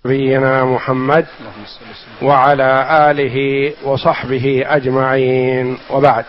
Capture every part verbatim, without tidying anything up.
نبينا محمد وعلى آله وصحبه أجمعين، وبعد.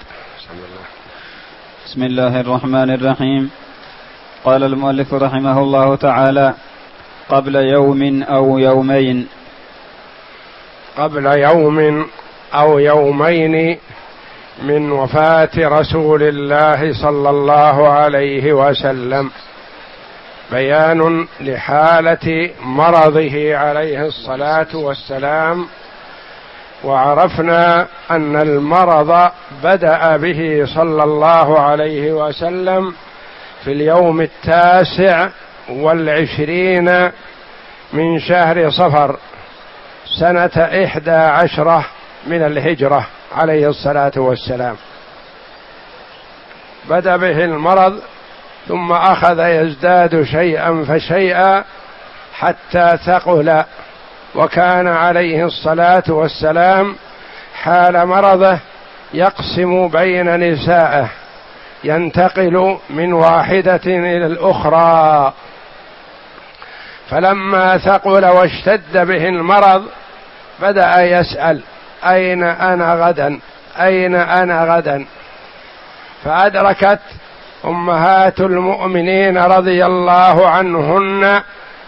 بسم الله الرحمن الرحيم. قال المؤلف رحمه الله تعالى: قبل يوم أو يومين. قبل يوم أو يومين من وفاة رسول الله صلى الله عليه وسلم، بيان لحالة مرضه عليه الصلاة والسلام. وعرفنا أن المرض بدأ به صلى الله عليه وسلم في اليوم التاسع والعشرين من شهر صفر سنة إحدى عشرة من الهجرة عليه الصلاة والسلام. بدأ به المرض ثم أخذ يزداد شيئا فشيئا حتى ثقل، وكان عليه الصلاة والسلام حال مرضه يقسم بين نسائه، ينتقل من واحدة إلى الأخرى. فلما ثقل واشتد به المرض بدأ يسأل: أين أنا غدا؟ أين أنا غدا؟ فأدركت أمهات المؤمنين رضي الله عنهن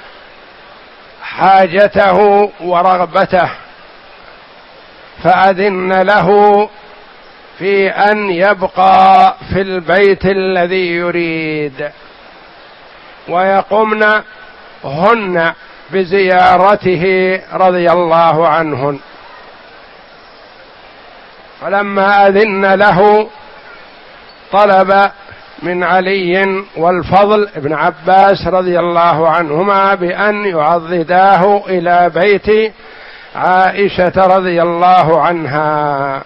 حاجته ورغبته، فأذن له في أن يبقى في البيت الذي يريد، ويقمن هن بزيارته رضي الله عنهن. فلما أذن له طلب من علي والفضل ابن عباس رضي الله عنهما بأن يعضداه إلى بيت عائشة رضي الله عنها.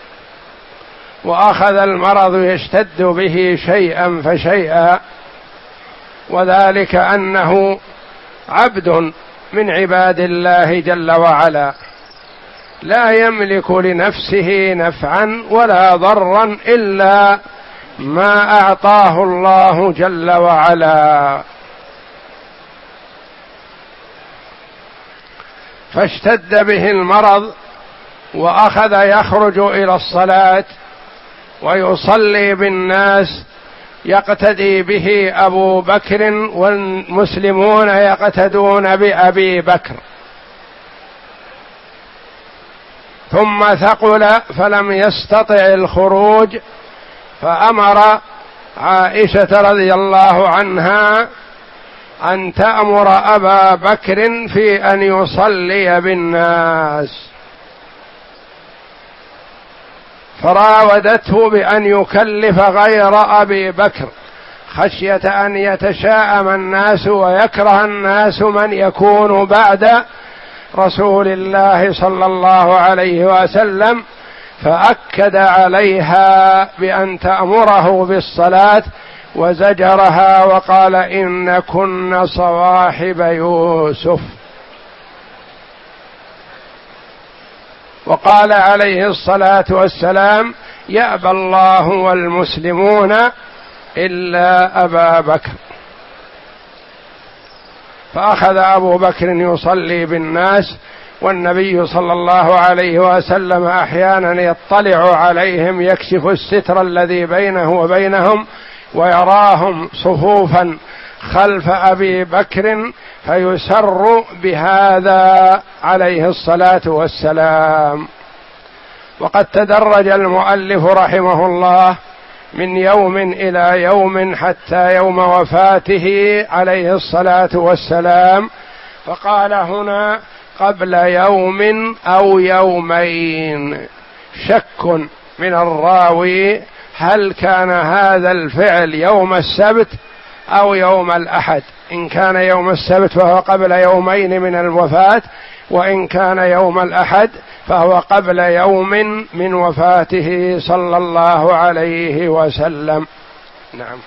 وأخذ المرض يشتد به شيئا فشيئا، وذلك أنه عبد من عباد الله جل وعلا، لا يملك لنفسه نفعا ولا ضرا إلا ما أعطاه الله جل وعلا. فاشتد به المرض وأخذ يخرج إلى الصلاة ويصلي بالناس، يقتدي به أبو بكر والمسلمون يقتدون بأبي بكر. ثم ثقل فلم يستطع الخروج، فأمر عائشة رضي الله عنها أن تأمر أبا بكر في أن يصلي بالناس، فراودته بأن يكلف غير أبي بكر خشية أن يتشاءم الناس ويكره الناس من يكون بعد رسول الله صلى الله عليه وسلم، فأكد عليها بأن تأمره بالصلاة وزجرها وقال: إن كن صواحب يوسف. وقال عليه الصلاة والسلام: يأبى الله والمسلمون إلا أبا بكر. فأخذ أبو بكر يصلي بالناس، والنبي صلى الله عليه وسلم أحيانا يطلع عليهم، يكشف الستر الذي بينه وبينهم ويراهم صفوفا خلف أبي بكر، فيسر بهذا عليه الصلاة والسلام. وقد تدرج المؤلف رحمه الله من يوم إلى يوم حتى يوم وفاته عليه الصلاة والسلام، فقال هنا: قبل يوم أو يومين. شك من الراوي هل كان هذا الفعل يوم السبت أو يوم الأحد. إن كان يوم السبت فهو قبل يومين من الوفاة، وإن كان يوم الأحد فهو قبل يوم من وفاته صلى الله عليه وسلم. نعم.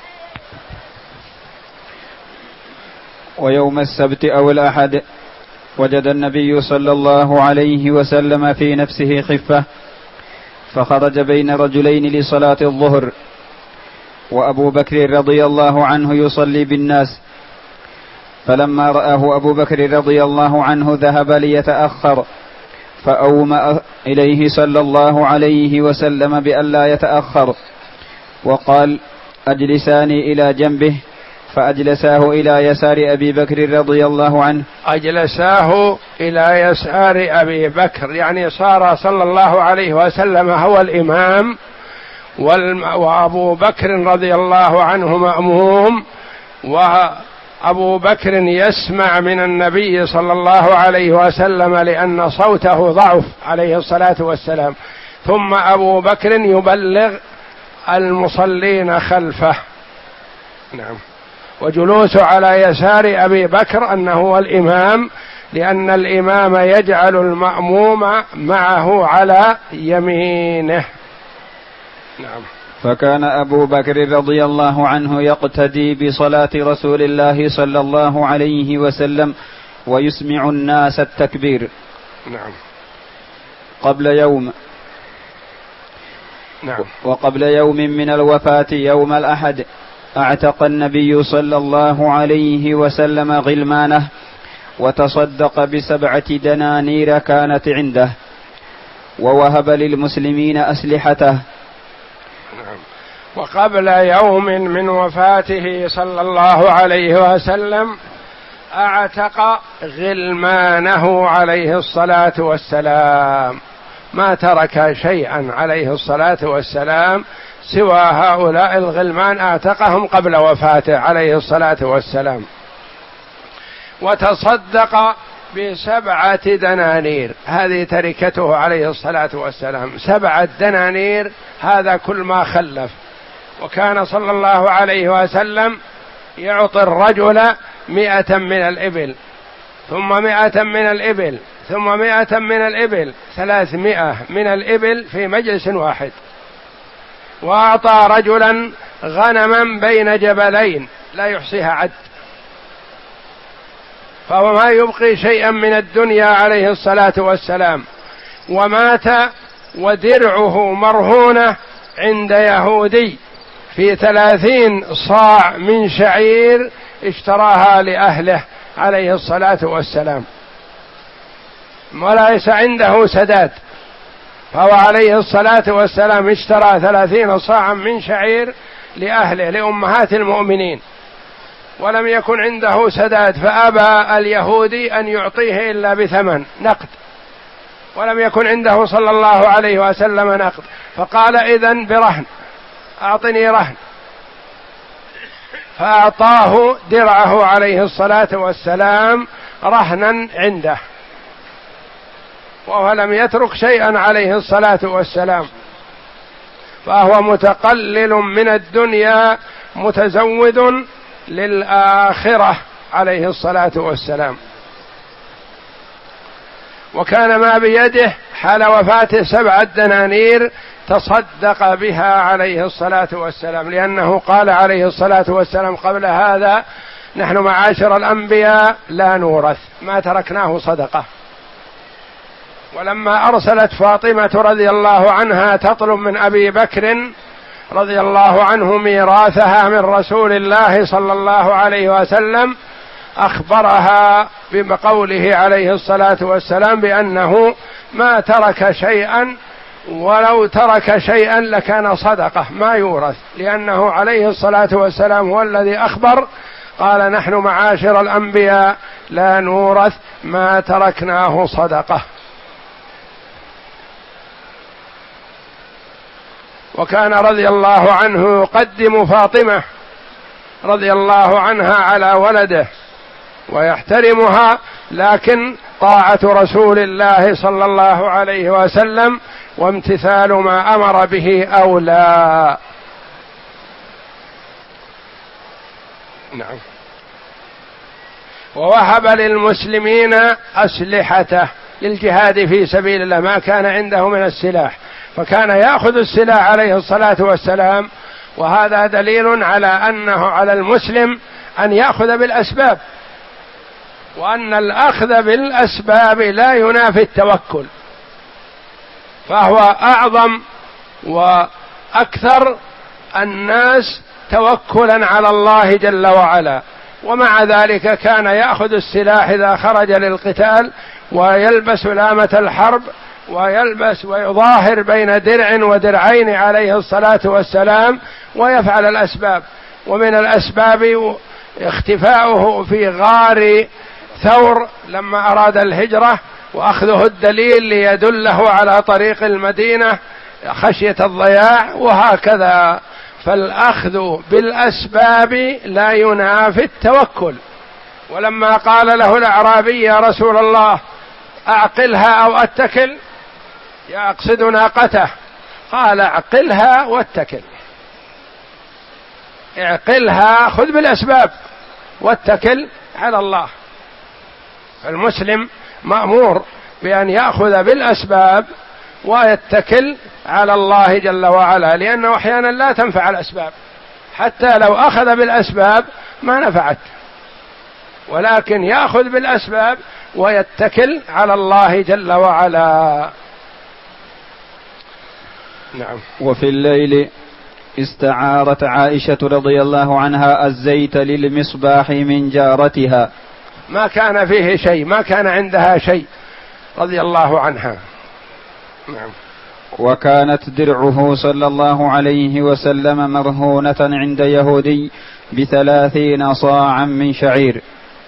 ويوم السبت أو الأحد وجد النبي صلى الله عليه وسلم في نفسه خفة، فخرج بين رجلين لصلاة الظهر، وأبو بكر رضي الله عنه يصلي بالناس، فلما رآه أبو بكر رضي الله عنه ذهب ليتأخر، فأومأ إليه صلى الله عليه وسلم بألا يتأخر، وقال: أجلساني إلى جنبه، فأجلساه إلى يسار أبي بكر رضي الله عنه. أجلساه إلى يسار أبي بكر، يعني صار صلى الله عليه وسلم هو الإمام، وأبو بكر رضي الله عنه مأموم، وأبو بكر يسمع من النبي صلى الله عليه وسلم لأن صوته ضعف عليه الصلاة والسلام، ثم أبو بكر يبلغ المصلين خلفه. نعم. وجلوس على يسار أبي بكر أنه هو الإمام، لأن الإمام يجعل المأموم معه على يمينه. نعم. فكان أبو بكر رضي الله عنه يقتدي بصلاة رسول الله صلى الله عليه وسلم ويسمع الناس التكبير. نعم. قبل يوم نعم. وقبل يوم من الوفاة يوم الأحد اعتق النبي صلى الله عليه وسلم غلمانه، وتصدق بسبعة دنانير كانت عنده، ووهب للمسلمين أسلحته. نعم. وقبل يوم من وفاته صلى الله عليه وسلم اعتق غلمانه عليه الصلاة والسلام، ما ترك شيئا عليه الصلاة والسلام سوى هؤلاء الغلمان، اعتقهم قبل وفاته عليه الصلاة والسلام. وتصدق بسبعة دنانير، هذه تركته عليه الصلاة والسلام، سبعة دنانير، هذا كل ما خلف. وكان صلى الله عليه وسلم يعطي الرجل مئة من الإبل، ثم مئة من الإبل، ثم مئة من الإبل، ثلاثمائة من الإبل في مجلس واحد. وأعطى رجلا غنما بين جبلين لا يحصيها عد، فهو ما يبقي شيئا من الدنيا عليه الصلاة والسلام. ومات ودرعه مرهونة عند يهودي في ثلاثين صاع من شعير اشتراها لأهله عليه الصلاة والسلام، وليس عنده سداد، فهو عليه الصلاة والسلام اشترى ثلاثين صاعا من شعير لأهله لأمهات المؤمنين، ولم يكن عنده سداد، فأبى اليهودي أن يعطيه إلا بثمن نقد، ولم يكن عنده صلى الله عليه وسلم نقد، فقال: إذن برهن، أعطني رهن، فأعطاه درعه عليه الصلاة والسلام رهنا عنده، وهو لم يترك شيئا عليه الصلاة والسلام، فهو متقلل من الدنيا متزود للآخرة عليه الصلاة والسلام. وكان ما بيده حال وفاته سبعة دنانير تصدق بها عليه الصلاة والسلام، لأنه قال عليه الصلاة والسلام قبل هذا: نحن معاشر الأنبياء لا نورث، ما تركناه صدقة. ولما أرسلت فاطمة رضي الله عنها تطلب من أبي بكر رضي الله عنه ميراثها من رسول الله صلى الله عليه وسلم، أخبرها بقوله عليه الصلاة والسلام بأنه ما ترك شيئا، ولو ترك شيئا لكان صدقة ما يورث، لأنه عليه الصلاة والسلام هو الذي أخبر، قال: نحن معاشر الأنبياء لا نورث، ما تركناه صدقة. وكان رضي الله عنه يقدم فاطمة رضي الله عنها على ولده ويحترمها، لكن طاعة رسول الله صلى الله عليه وسلم وامتثال ما أمر به أولى. نعم. ووهب للمسلمين أسلحته للجهاد في سبيل الله، ما كان عنده من السلاح، فكان يأخذ السلاح عليه الصلاة والسلام، وهذا دليل على أنه على المسلم أن يأخذ بالأسباب، وأن الأخذ بالأسباب لا ينافي التوكل، فهو أعظم وأكثر الناس توكلا على الله جل وعلا، ومع ذلك كان يأخذ السلاح إذا خرج للقتال ويلبس لامة الحرب ويلبس ويظاهر بين درع ودرعين عليه الصلاة والسلام ويفعل الأسباب. ومن الأسباب اختفاؤه في غار ثور لما أراد الهجرة وأخذه الدليل ليدله على طريق المدينة خشية الضياع، وهكذا. فالأخذ بالأسباب لا ينافي التوكل. ولما قال له الأعرابي يا رسول الله أعقلها أو أتكل، يقصد ناقته، قال اعقلها واتكل، اعقلها خذ بالأسباب واتكل على الله. المسلم مأمور بأن يأخذ بالأسباب ويتكل على الله جل وعلا، لأنه أحيانا لا تنفع الأسباب، حتى لو أخذ بالأسباب ما نفعت، ولكن يأخذ بالأسباب ويتكل على الله جل وعلا. نعم. وفي الليل استعارت عائشة رضي الله عنها الزيت للمصباح من جارتها، ما كان فيه شيء، ما كان عندها شيء رضي الله عنها. نعم. وكانت درعه صلى الله عليه وسلم مرهونة عند يهودي بثلاثين صاعا من شعير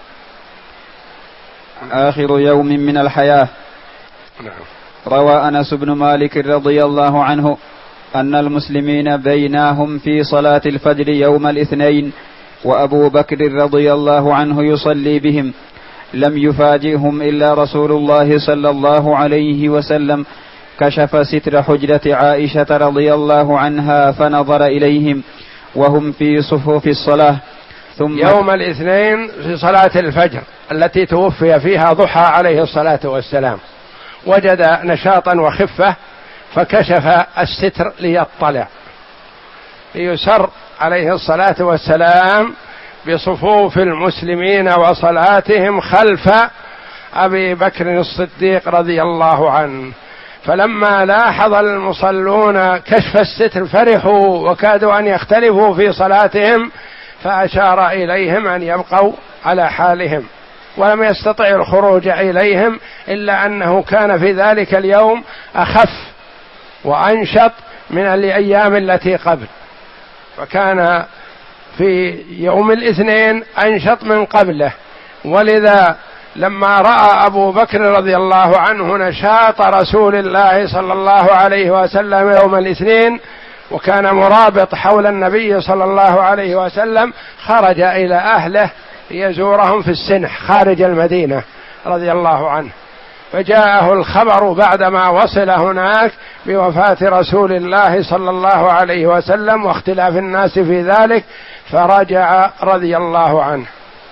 آخر يوم من الحياة. نعم. روى أنس بن مالك رضي الله عنه أن المسلمين بيناهم في صلاة الفجر يوم الاثنين وأبو بكر رضي الله عنه يصلي بهم، لم يفاجئهم إلا رسول الله صلى الله عليه وسلم كشف ستر حجرة عائشة رضي الله عنها فنظر إليهم وهم في صفوف الصلاة. ثم يوم الاثنين في صلاة الفجر التي توفي فيها ضحى عليه الصلاة والسلام وجد نشاطا وخفة فكشف الستر ليطلع، ليسر عليه الصلاة والسلام بصفوف المسلمين وصلاتهم خلف أبي بكر الصديق رضي الله عنه. فلما لاحظ المصلون كشف الستر فرحوا وكادوا أن يختلفوا في صلاتهم، فأشار إليهم أن يبقوا على حالهم، ولم يستطع الخروج إليهم إلا أنه كان في ذلك اليوم أخف وأنشط من الأيام التي قبل، فكان في يوم الاثنين أنشط من قبله. ولذا لما رأى أبو بكر رضي الله عنه نشاط رسول الله صلى الله عليه وسلم يوم الاثنين وكان مرابط حول النبي صلى الله عليه وسلم، خرج إلى أهله ليزورهم في السنح خارج المدينة رضي الله عنه، فجاءه الخبر بعدما وصل هناك بوفاة رسول الله صلى الله عليه وسلم واختلاف الناس في ذلك، فرجع رضي الله عنه.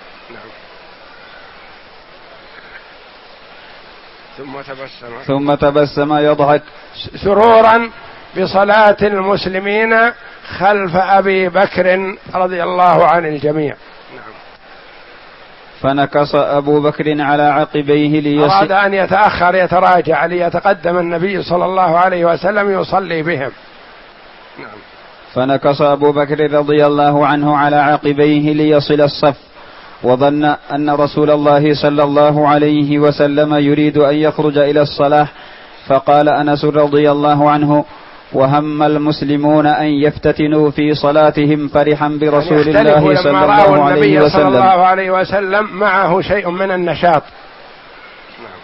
ثم تبسم ثم تبسم يضحك سرورا بصلاة المسلمين خلف أبي بكر رضي الله عن الجميع. نعم. فنكص أبو بكر على عقبيه ليصل، أراد أن يتأخر يتراجع ليتقدم النبي صلى الله عليه وسلم يصلي بهم. نعم. فنكص أبو بكر رضي الله عنه على عقبيه ليصل الصف، وظن أن رسول الله صلى الله عليه وسلم يريد أن يخرج إلى الصلاة، فقال أنس رضي الله عنه: وهم المسلمون أن يفتتنوا في صلاتهم فرحا برسول يعني الله صلى الله عليه وسلم. صلى الله عليه وسلم معه شيء من النشاط. نعم.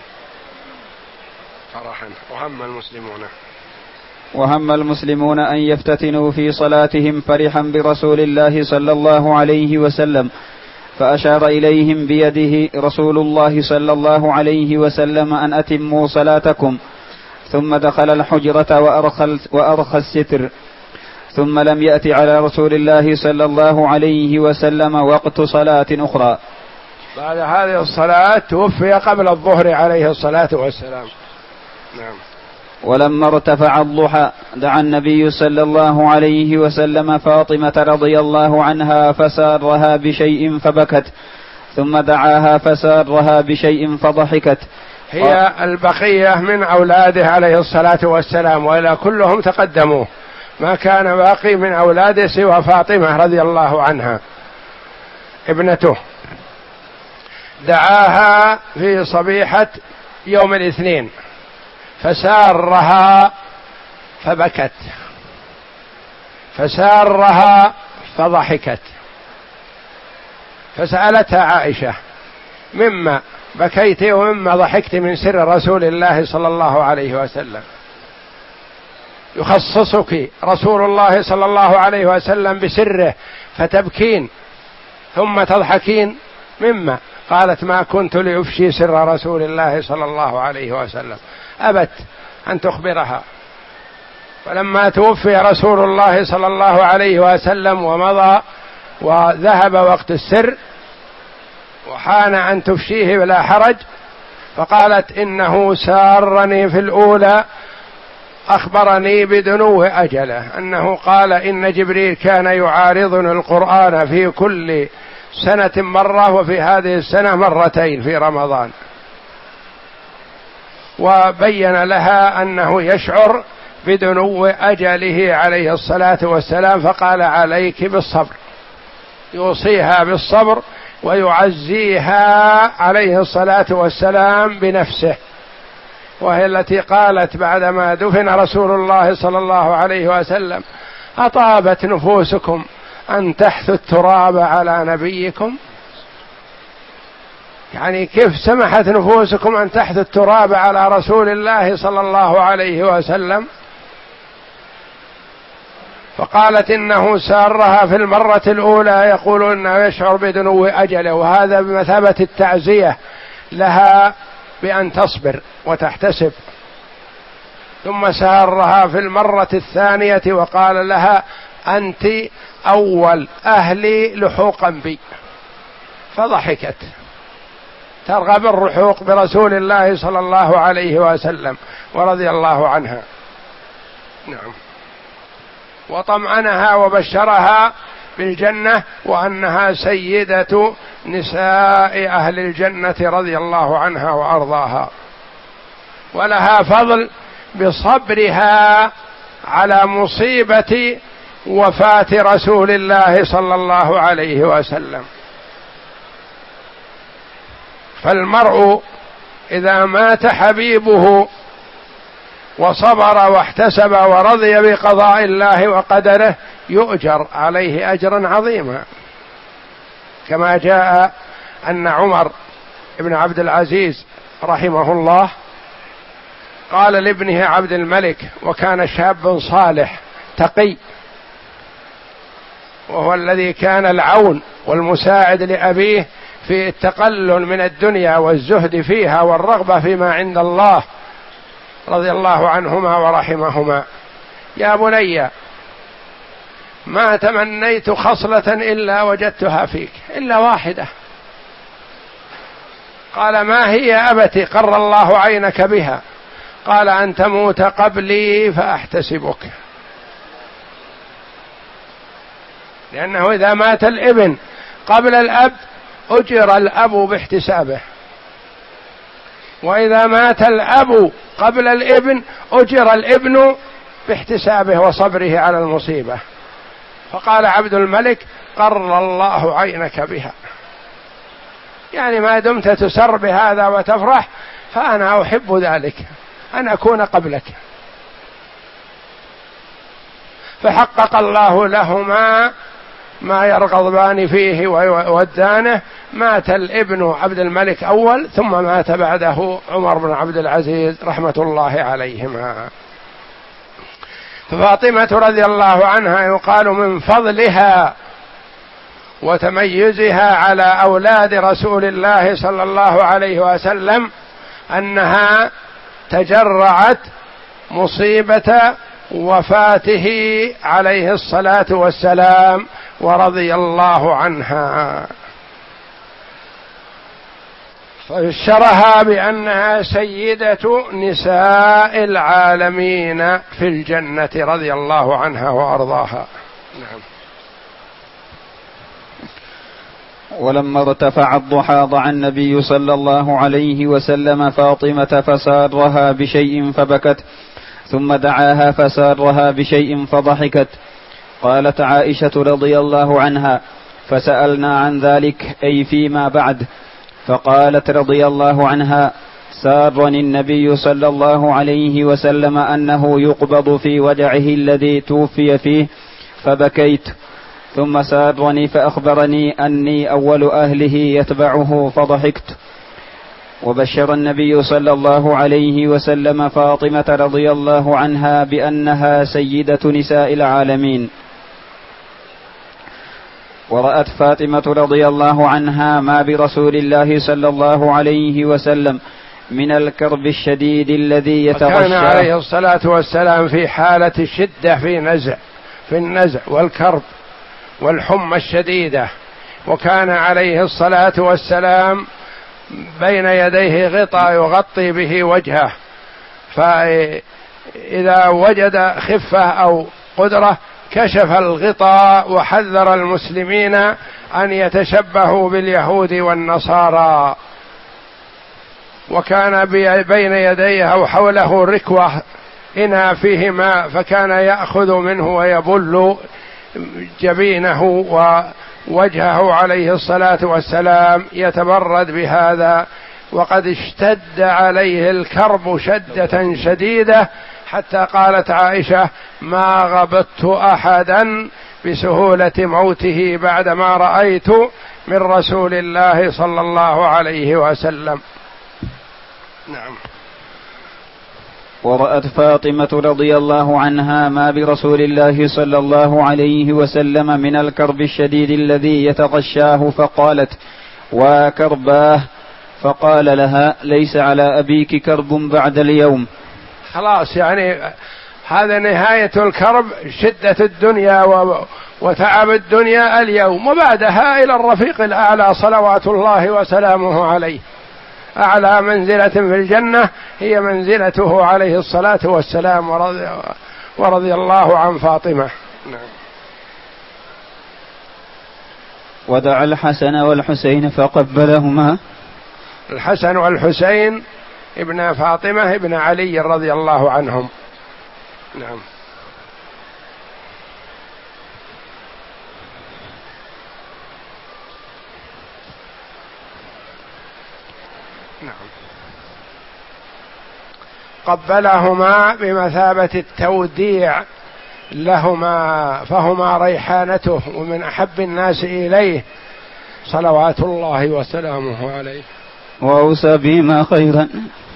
فرحا وهم المسلمون وهم المسلمون أن يفتتنوا في صلاتهم فرحا برسول الله صلى الله عليه وسلم، فأشار إليهم بيده رسول الله صلى الله عليه وسلم أن أتموا صلاتكم، ثم دخل الحجرة وأرخى, وأرخى الستر، ثم لم يأت على رسول الله صلى الله عليه وسلم وقت صلاة أخرى. بعد هذه الصلاة توفي قبل الظهر عليه الصلاة والسلام. نعم. ولما ارتفع الضحى دعا النبي صلى الله عليه وسلم فاطمة رضي الله عنها فسارها بشيء فبكت، ثم دعاها فسارها بشيء فضحكت. هي البقية من أولاده عليه الصلاة والسلام، وإلى كلهم تقدموا، ما كان باقي من أولاده سوى فاطمة رضي الله عنها. ابنته، دعاها في صبيحة يوم الاثنين فسارها فبكت، فسارها فضحكت، فسألتها عائشة: مما بكيت ومما ضحكت من سر رسول الله صلى الله عليه وسلم؟ يخصصك رسول الله صلى الله عليه وسلم بسره فتبكين ثم تضحكين، مما؟ قالت: ما كنت لأفشي سر رسول الله صلى الله عليه وسلم. أبت أن تخبرها. فلما توفي رسول الله صلى الله عليه وسلم ومضى وذهب وقت السر وحان أن تفشيه بلا حرج، فقالت: إنه سارني في الأولى، أخبرني بدنو أجله، أنه قال إن جبريل كان يعارضني القرآن في كل سنة مرة، وفي هذه السنة مرتين في رمضان، وبين لها أنه يشعر بدنو أجله عليه الصلاة والسلام، فقال: عليك بالصبر، يوصيها بالصبر ويعزيها عليه الصلاة والسلام بنفسه، وهي التي قالت بعدما دفن رسول الله صلى الله عليه وسلم: أطابت نفوسكم أن تحثوا التراب على نبيكم؟ يعني كيف سمحت نفوسكم أن تحثوا التراب على رسول الله صلى الله عليه وسلم؟ فقالت: إنه سارها في المرة الأولى يقول إنه يشعر بدنو أجله، وهذا بمثابة التعزية لها بأن تصبر وتحتسب. ثم سارها في المرة الثانية وقال لها: أنت أول أهلي لحوقا بي، فضحكت ترغب الرحوق برسول الله صلى الله عليه وسلم ورضي الله عنها. نعم. وطمأنها وبشرها بالجنة وأنها سيدة نساء أهل الجنة رضي الله عنها وأرضاها، ولها فضل بصبرها على مصيبة وفاة رسول الله صلى الله عليه وسلم. فالمرء إذا مات حبيبه وصبر واحتسب ورضي بقضاء الله وقدره يؤجر عليه أجرا عظيما، كما جاء أن عمر بن عبد العزيز رحمه الله قال لابنه عبد الملك، وكان شاب صالح تقي، وهو الذي كان العون والمساعد لأبيه في التقلل من الدنيا والزهد فيها والرغبة فيما عند الله رضي الله عنهما ورحمهما: يا بني، ما تمنيت خصلة إلا وجدتها فيك إلا واحدة. قال: ما هي يا أبتي؟ قر الله عينك بها. قال: أن تموت قبلي فأحتسبك. لأنه إذا مات الابن قبل الأب أجر الأب باحتسابه، وإذا مات الأب قبل الابن أجر الابن باحتسابه وصبره على المصيبة. فقال عبد الملك: قر الله عينك بها، يعني ما دمت تسر بهذا وتفرح فأنا أحب ذلك، أن أكون قبلك. فحقق الله لهما ما يرغبان فيه وودانه. مات الابن عبد الملك أول، ثم مات بعده عمر بن عبد العزيز رحمة الله عليهما. ففاطمة رضي الله عنها يقال من فضلها وتميزها على أولاد رسول الله صلى الله عليه وسلم أنها تجرعت مصيبة وفاته عليه الصلاة والسلام ورضي الله عنها، فبشرها بأنها سيدة نساء العالمين في الجنة رضي الله عنها وأرضاها. نعم. ولما ارتفع الضحى ضع النبي صلى الله عليه وسلم فاطمة فسارها بشيء فبكت، ثم دعاها فسارها بشيء فضحكت. قالت عائشة رضي الله عنها: فسألنا عن ذلك أي فيما بعد، فقالت رضي الله عنها: سارني النبي صلى الله عليه وسلم أنه يقبض في وجعه الذي توفي فيه فبكيت، ثم سارني فأخبرني أني أول أهله يتبعه فضحكت. وبشر النبي صلى الله عليه وسلم فاطمة رضي الله عنها بأنها سيدة نساء العالمين. ورأت فاطمة رضي الله عنها ما برسول الله صلى الله عليه وسلم من الكرب الشديد الذي يتغشاه. كان عليه الصلاة والسلام في حالة الشدة في نزع في النزع والكرب والحمى الشديدة، وكان عليه الصلاة والسلام بين يديه غطاء يغطي به وجهه، فإذا وجد خفة أو قدرة كشف الغطاء وحذر المسلمين أن يتشبهوا باليهود والنصارى. وكان بين يديه أو حوله ركوة إناء فيه ماء، فكان يأخذ منه ويبل جبينه ووجهه عليه الصلاة والسلام يتبرد بهذا. وقد اشتد عليه الكرب شدة شديدة حتى قالت عائشة: ما غبطت أحدا بسهولة موته بعدما رأيت من رسول الله صلى الله عليه وسلم. نعم. ورأت فاطمة رضي الله عنها ما برسول الله صلى الله عليه وسلم من الكرب الشديد الذي يتغشاه، فقالت: وكرباه. فقال لها: ليس على أبيك كرب بعد اليوم. خلاص، يعني هذا نهاية الكرب، شدة الدنيا وتعب الدنيا اليوم، وبعدها إلى الرفيق الأعلى صلوات الله وسلامه عليه. أعلى منزلة في الجنة هي منزلته عليه الصلاة والسلام، ورضي, ورضي الله عن فاطمة. نعم. ودعا الحسن والحسين فقبلهما. الحسن والحسين ابن فاطمة ابن علي رضي الله عنهم. نعم. نعم. قبلهما بمثابة التوديع لهما، فهما ريحانته ومن أحب الناس إليه صلوات الله وسلامه عليه. وأوصى بهما خيرا،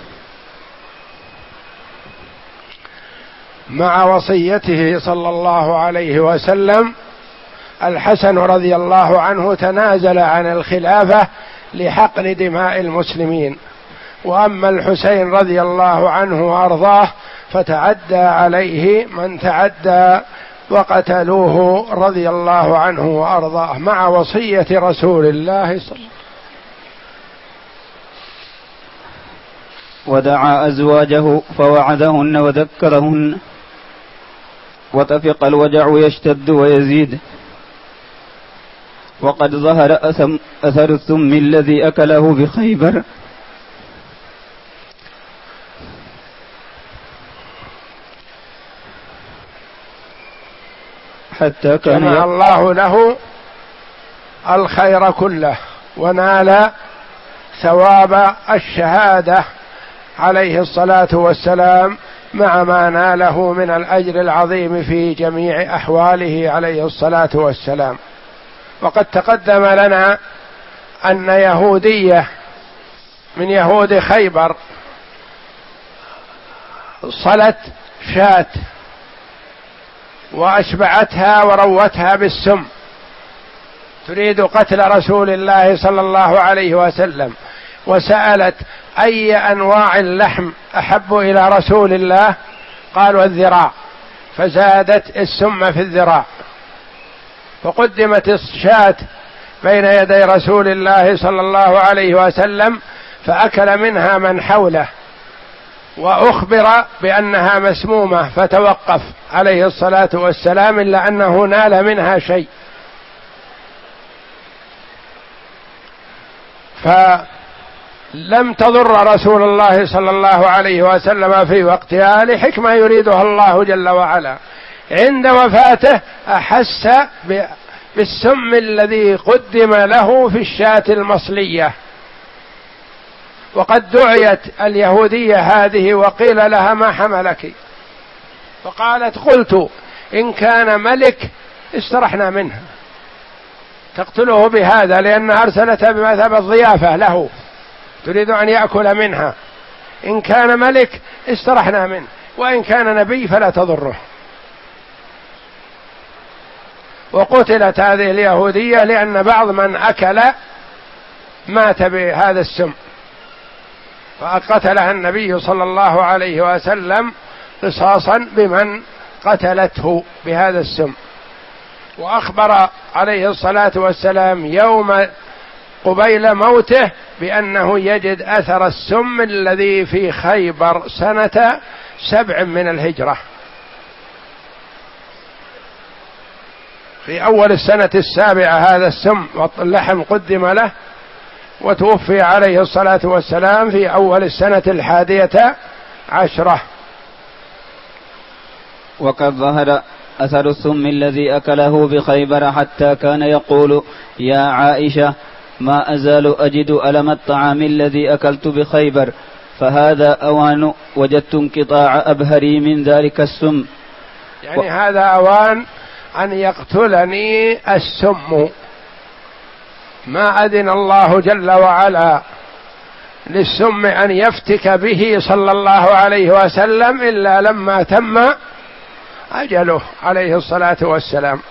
مع وصيته صلى الله عليه وسلم. الحسن رضي الله عنه تنازل عن الخلافة لحقن دماء المسلمين، وأما الحسين رضي الله عنه وأرضاه فتعدى عليه من تعدى وقتلوه رضي الله عنه وأرضاه مع وصية رسول الله صلى الله عليه وسلم. ودعا أزواجه فوعدهن وذكرهن، وتفق الوجع يشتد ويزيد. وقد ظهر أثر السم الذي أكله بخيبر، حتى كان جمع الله له الخير كله ونال ثواب الشهادة عليه الصلاة والسلام مع ما ناله من الأجر العظيم في جميع أحواله عليه الصلاة والسلام. وقد تقدم لنا أن يهودية من يهود خيبر صلت شاة وأشبعتها وروتها بالسم، تريد قتل رسول الله صلى الله عليه وسلم، وسألت: أي أنواع اللحم أحب إلى رسول الله؟ قالوا: الذراع، فزادت السم في الذراع، فقدمت الشاة بين يدي رسول الله صلى الله عليه وسلم، فأكل منها من حوله، وأخبر بأنها مسمومة فتوقف عليه الصلاة والسلام، إلا أنه نال منها شيء. فلم تضر رسول الله صلى الله عليه وسلم في وقتها لحكمة يريدها الله جل وعلا. عند وفاته أحس بالسم الذي قدم له في الشاة المصلية. وقد دعيت اليهودية هذه وقيل لها ما حملك؟ فقالت قلت إن كان ملك استرحنا منه، تقتله بهذا لأن أرسلت بمثابة الضيافة له، تريد أن يأكل منها. إن كان ملك استرحنا منه، وإن كان نبي فلا تضره. وقتلت هذه اليهودية لأن بعض من أكل مات بهذا السم، فقتلها النبي صلى الله عليه وسلم قصاصا بمن قتلته بهذا السم. وأخبر عليه الصلاة والسلام يوم قبيل موته بأنه يجد أثر السم الذي في خيبر سنة سبع من الهجرة، في أول السنة السابعة هذا السم واللحم قدم له، وتوفي عليه الصلاة والسلام في أول السنة الحادية عشرة. وقد ظهر أثر السم الذي أكله بخيبر حتى كان يقول يا عائشة ما أزال أجد ألم الطعام الذي أكلت بخيبر، فهذا أوان وجدت انقطاع أبهري من ذلك السم. يعني و... هذا أوان أن يقتلني السم. ما أذن الله جل وعلا للسم أن يفتك به صلى الله عليه وسلم إلا لما تم أجله عليه الصلاة والسلام.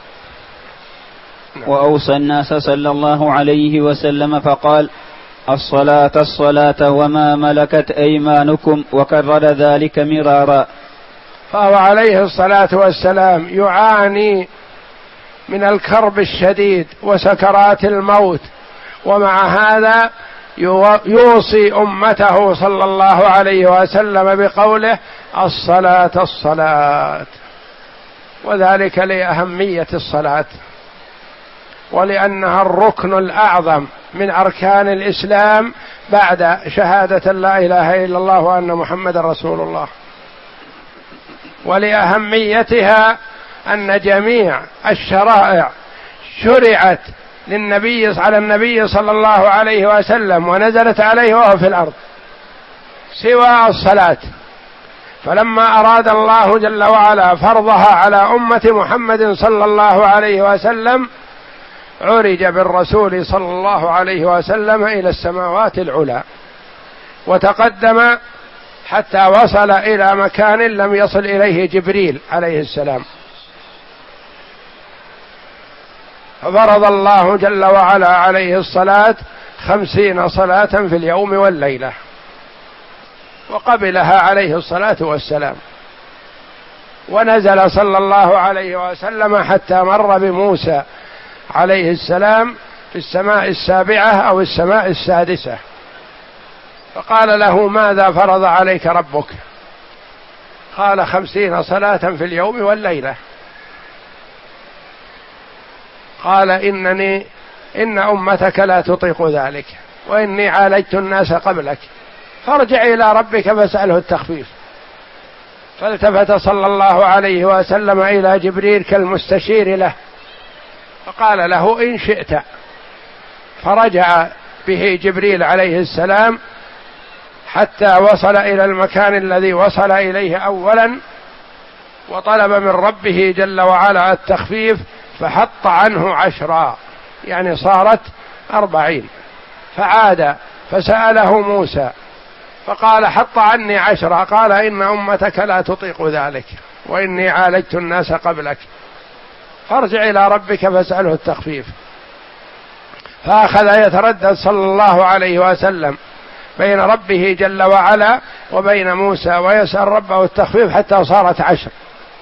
وأوصى الناس صلى الله عليه وسلم فقال الصلاة الصلاة وما ملكت أيمانكم، وكرر ذلك مرارا. فهو عليه الصلاة والسلام يعاني من الكرب الشديد وسكرات الموت، ومع هذا يوصي أمته صلى الله عليه وسلم بقوله الصلاة الصلاة، وذلك لأهمية الصلاة ولأنها الركن الأعظم من أركان الإسلام بعد شهادة لا إله إلا الله وأن محمد رسول الله. ولأهميتها أن جميع الشرائع شرعت للنبي على النبي صلى الله عليه وسلم ونزلت عليه وهو في الأرض سوى الصلاة، فلما أراد الله جل وعلا فرضها على أمة محمد صلى الله عليه وسلم عرج بالرسول صلى الله عليه وسلم إلى السماوات العلى، وتقدم حتى وصل إلى مكان لم يصل إليه جبريل عليه السلام، ففرض الله جل وعلا عليه الصلاة خمسين صلاة في اليوم والليلة، وقبلها عليه الصلاة والسلام. ونزل صلى الله عليه وسلم حتى مر بموسى عليه السلام في السماء السابعة أو السماء السادسة، فقال له ماذا فرض عليك ربك؟ قال خمسين صلاة في اليوم والليلة. قال إنني إن أمتك لا تطيق ذلك، وإني عالجت الناس قبلك، فارجع إلى ربك فاسأله التخفيف. فالتفت صلى الله عليه وسلم إلى جبريل كالمستشير له، فقال له إن شئت، فرجع به جبريل عليه السلام حتى وصل إلى المكان الذي وصل إليه أولا، وطلب من ربه جل وعلا التخفيف فحط عنه عشرا، يعني صارت أربعين. فعاد فسأله موسى فقال حط عني عشرا، قال إن أمتك لا تطيق ذلك، وإني عالجت الناس قبلك، فارجع إلى ربك فاسأله التخفيف. فأخذ يتردد صلى الله عليه وسلم بين ربه جل وعلا وبين موسى ويسأل ربه التخفيف حتى صارت عشر،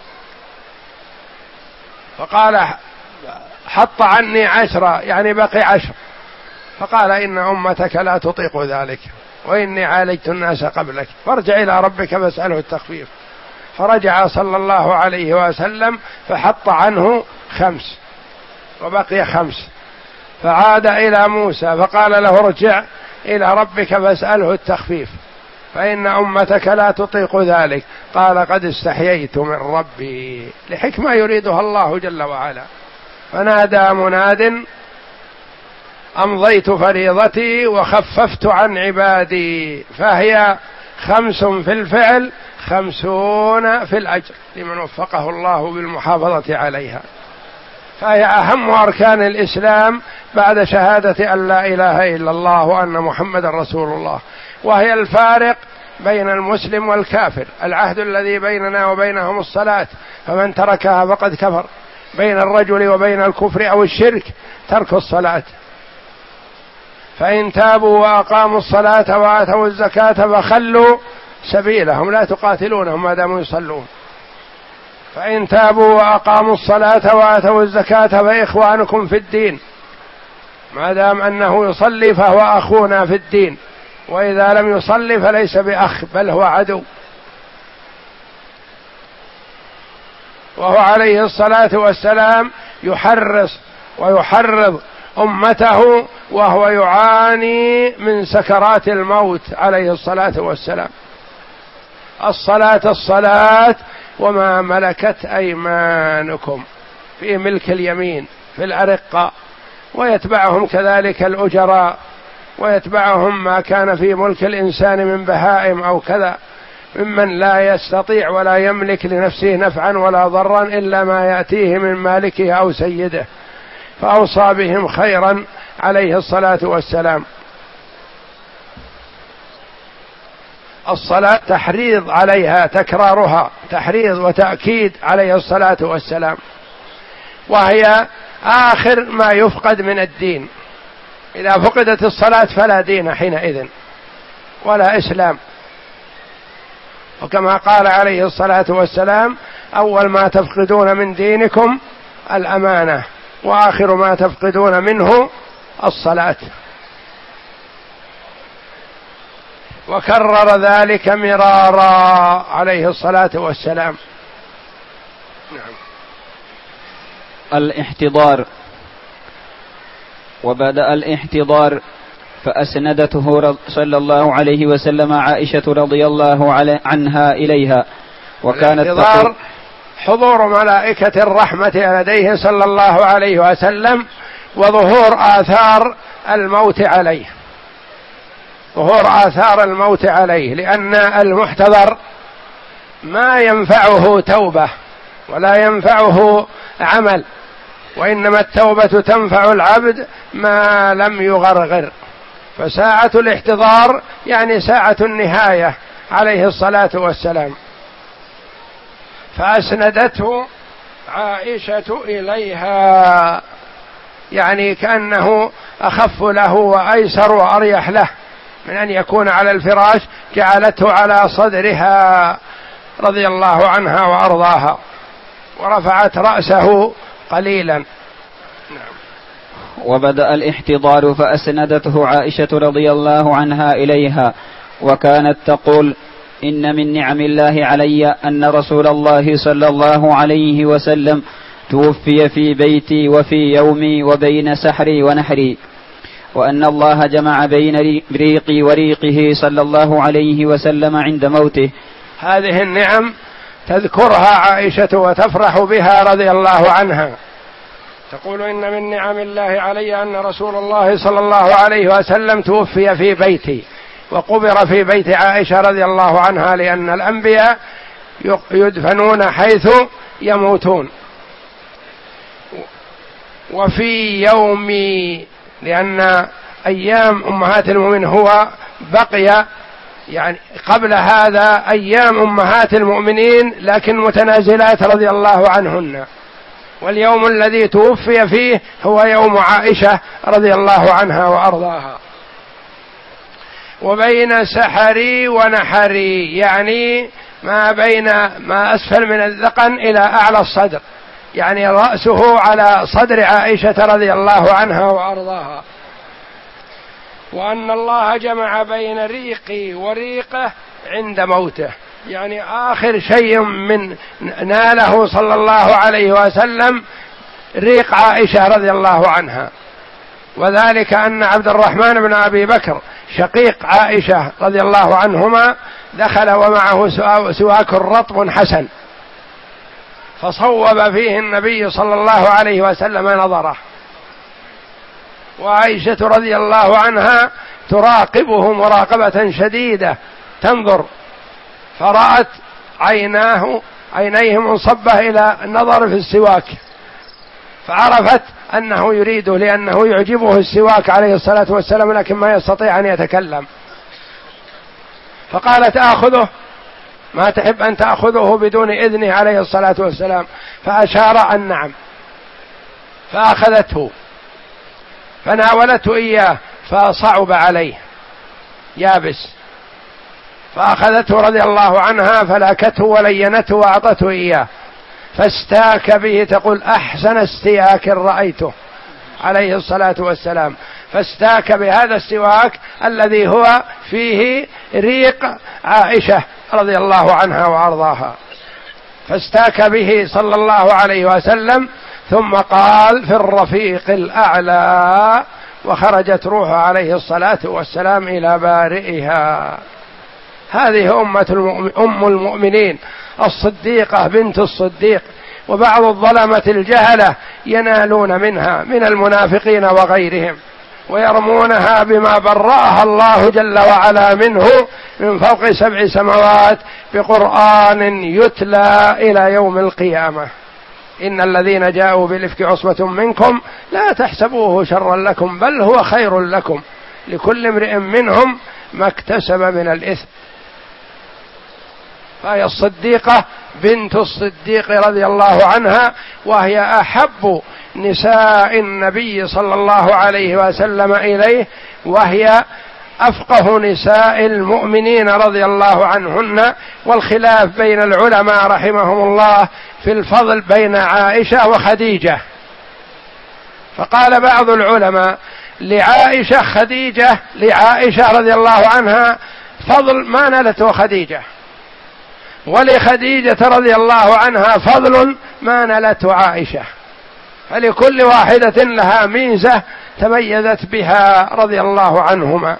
فقال حط عني عشرة، يعني بقي عشر، فقال إن أمتك لا تطيق ذلك، وإني عالجت الناس قبلك، فارجع إلى ربك فاسأله التخفيف. فرجع صلى الله عليه وسلم فحط عنه خمس وبقي خمس، فعاد إلى موسى فقال له ارجع إلى ربك فاسأله التخفيف، فإن أمتك لا تطيق ذلك. قال قد استحييت من ربي، لحكمة يريدها الله جل وعلا، فنادى مناد أمضيت فريضتي وخففت عن عبادي، فهي خمس في الفعل خمسون في الأجر لمن وفقه الله بالمحافظة عليها، فهي أهم أركان الإسلام بعد شهادة أن لا إله إلا الله وأن محمد رسول الله، وهي الفارق بين المسلم والكافر. العهد الذي بيننا وبينهم الصلاة، فمن تركها فقد كفر. بين الرجل وبين الكفر أو الشرك ترك الصلاة. فإن تابوا وأقاموا الصلاة وآتوا الزكاة فخلوا سبيلهم، لا تقاتلونهم ما داموا يصلون. فإن تابوا وأقاموا الصلاة وآتوا الزكاة فإخوانكم في الدين، ما دام أنه يصلي فهو أخونا في الدين، وإذا لم يصلي فليس بأخ بل هو عدو. وهو عليه الصلاة والسلام يحرص ويحرض أمته وهو يعاني من سكرات الموت عليه الصلاة والسلام. الصلاة الصلاة وما ملكت أيمانكم، في ملك اليمين في الأرقة، ويتبعهم كذلك الأجراء، ويتبعهم ما كان في ملك الإنسان من بهائم أو كذا، ممن لا يستطيع ولا يملك لنفسه نفعا ولا ضرا إلا ما يأتيه من مالكه أو سيده، فأوصى بهم خيرا عليه الصلاة والسلام. الصلاة تحريض عليها، تكرارها تحريض وتأكيد عليه الصلاة والسلام، وهي آخر ما يفقد من الدين. إذا فقدت الصلاة فلا دين حينئذ ولا إسلام. وكما قال عليه الصلاة والسلام: أول ما تفقدون من دينكم الأمانة، وآخر ما تفقدون منه الصلاة. وكرر ذلك مرارا عليه الصلاة والسلام. نعم. الاحتضار. وبدأ الاحتضار فأسندته صلى الله عليه وسلم عائشة رضي الله عنها إليها، وكانت الاحتضار حضور ملائكة الرحمة لديه صلى الله عليه وسلم، وظهور آثار الموت عليه، ظهور آثار الموت عليه، لأن المحتضر ما ينفعه توبة ولا ينفعه عمل، وإنما التوبة تنفع العبد ما لم يغرغر. فساعة الاحتضار يعني ساعة النهاية عليه الصلاة والسلام. فأسندته عائشة إليها، يعني كأنه أخف له وأيسر وأريح له من أن يكون على الفراش، جعلته على صدرها رضي الله عنها وأرضاها، ورفعت رأسه قليلا. نعم. وبدأ الاحتضار فأسندته عائشة رضي الله عنها إليها، وكانت تقول: إن من نعم الله علي أن رسول الله صلى الله عليه وسلم توفي في بيتي وفي يومي وبين سحري ونحري، وأن الله جمع بين ريقي وريقه صلى الله عليه وسلم عند موته. هذه النعم تذكرها عائشة وتفرح بها رضي الله عنها، تقول: إن من نعم الله علي أن رسول الله صلى الله عليه وسلم توفي في بيتي، وقبر في بيت عائشة رضي الله عنها، لأن الأنبياء يدفنون حيث يموتون. وفي يومي، لأن أيام أمهات المؤمنين هو بقي يعني قبل هذا أيام أمهات المؤمنين لكن متنازلات رضي الله عنهن، واليوم الذي توفي فيه هو يوم عائشة رضي الله عنها وأرضاها. وبين سحري ونحري، يعني ما بين ما أسفل من الذقن إلى أعلى الصدر، يعني رأسه على صدر عائشة رضي الله عنها وأرضاها. وأن الله جمع بين ريقي وريقه عند موته، يعني آخر شيء من ناله صلى الله عليه وسلم ريق عائشة رضي الله عنها، وذلك أن عبد الرحمن بن أبي بكر شقيق عائشة رضي الله عنهما دخل ومعه سواك رطب حسن، فصوب فيه النبي صلى الله عليه وسلم نظره، وعائشة رضي الله عنها تراقبه مراقبة شديدة تنظر، فرأت عيناه عينيه منصبة إلى النظر في السواك، فعرفت أنه يريده لأنه يعجبه السواك عليه الصلاة والسلام، لكن ما يستطيع أن يتكلم، فقالت آخذه، ما تحب أن تأخذه بدون إذنه عليه الصلاة والسلام؟ فأشار أن نعم، فأخذته فناولته إياه فصعب عليه يابس، فأخذته رضي الله عنها فلاكته ولينته وأعطته إياه، فاستاك به، تقول أحسن استياك رأيته عليه الصلاة والسلام، فاستاك بهذا السواك الذي هو فيه ريق عائشة رضي الله عنها وأرضاها، فاستاك به صلى الله عليه وسلم، ثم قال في الرفيق الأعلى، وخرجت روحه عليه الصلاة والسلام إلى بارئها. هذه أمة المؤمن أم المؤمنين الصديقة بنت الصديق، وبعض الظلمة الجهلة ينالون منها من المنافقين وغيرهم، ويرمونها بما برأها الله جل وعلا منه من فوق سبع سماوات بقرآن يتلى إلى يوم القيامة. إن الذين جاءوا بالإفك عصبة منكم لا تحسبوه شرا لكم بل هو خير لكم، لكل امرئ منهم ما اكتسب من الإثم. فهي الصديقة بنت الصديق رضي الله عنها، وهي أحب نساء النبي صلى الله عليه وسلم إليه، وهي أفقه نساء المؤمنين رضي الله عنهن. والخلاف بين العلماء رحمهم الله في الفضل بين عائشة وخديجة، فقال بعض العلماء لعائشة خديجة لعائشة رضي الله عنها فضل ما نالته خديجة، ولخديجة رضي الله عنها فضل ما نالته عائشة، فلكل واحدة لها ميزة تميزت بها رضي الله عنهما.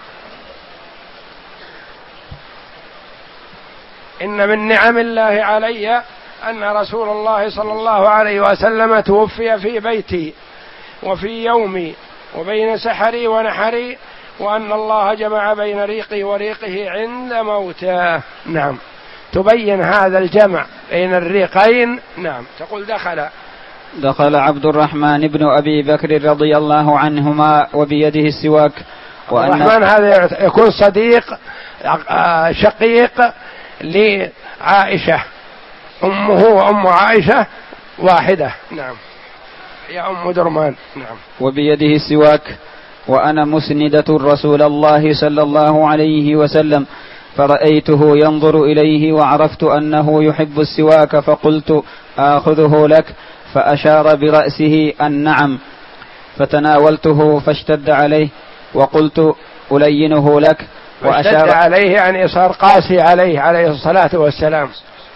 إن من نعم الله علي أن رسول الله صلى الله عليه وسلم توفي في بيتي وفي يومي وبين سحري ونحري، وأن الله جمع بين ريقي وريقه عند موته. نعم، تبين هذا الجمع بين الريقين. نعم، تقول دخل دخل عبد الرحمن بن أبي بكر رضي الله عنهما وبيده السواك. وأن الرحمن هذا يكون صديق شقيق لعائشة، أمه وأم عائشة واحدة. نعم، يا أم درمان. نعم. وبيده السواك وأنا مسندة رسول الله صلى الله عليه وسلم، فرأيته ينظر إليه وعرفت أنه يحب السواك، فقلت آخذه لك، فأشار برأسه أن نعم، فتناولته فاشتد عليه وقلت ألينه لك، وأشار عليه يعني صار قاسي عليه عليه الصلاة والسلام.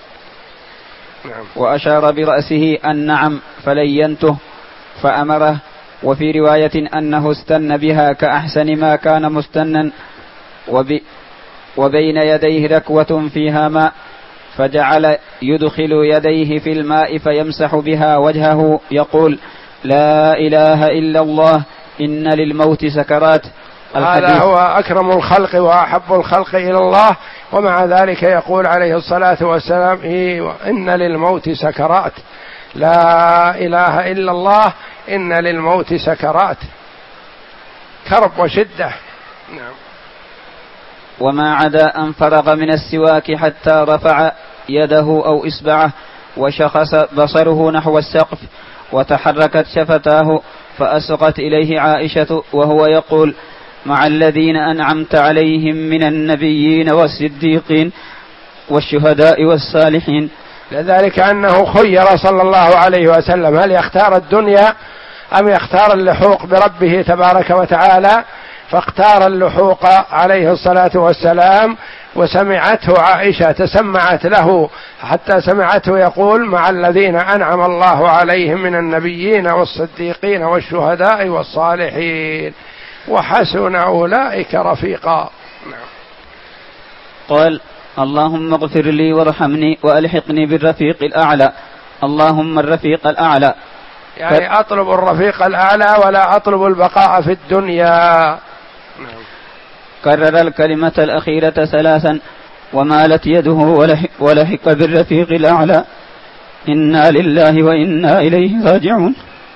نعم. وأشار برأسه أن نعم، فلينته فأمره. وفي رواية أنه استن بها كأحسن ما كان مستنا، وبي وبين يديه ركوة فيها ماء، فجعل يدخل يديه في الماء فيمسح بها وجهه يقول لا إله إلا الله إن للموت سكرات. هذا هو أكرم الخلق وأحب الخلق إلى الله، ومع ذلك يقول عليه الصلاة والسلام إن للموت سكرات، لا إله إلا الله إن للموت سكرات، كرب وشدة. نعم. وما عدا أن فرغ من السواك حتى رفع يده أو إصبعه وشخص بصره نحو السقف وتحركت شفتاه، فأسقت إليه عائشة وهو يقول مع الذين أنعمت عليهم من النبيين والصديقين والشهداء والصالحين. لذلك أنه خير صلى الله عليه وسلم هل يختار الدنيا أم يختار اللحوق بربه تبارك وتعالى، فاختار اللحوق عليه الصلاة والسلام. وسمعته عائشة تسمعت له حتى سمعته يقول مع الذين أنعم الله عليهم من النبيين والصديقين والشهداء والصالحين وحسن أولئك رفيقا. قال اللهم اغفر لي وارحمني وألحقني بالرفيق الأعلى. اللهم الرفيق الأعلى، يعني أطلب الرفيق الأعلى ولا أطلب البقاء في الدنيا. كرر الكلمة الأخيرة ثلاثا ومالت يده ولحق بالرفيق الأعلى، إنا لله وإنا إليه راجعون.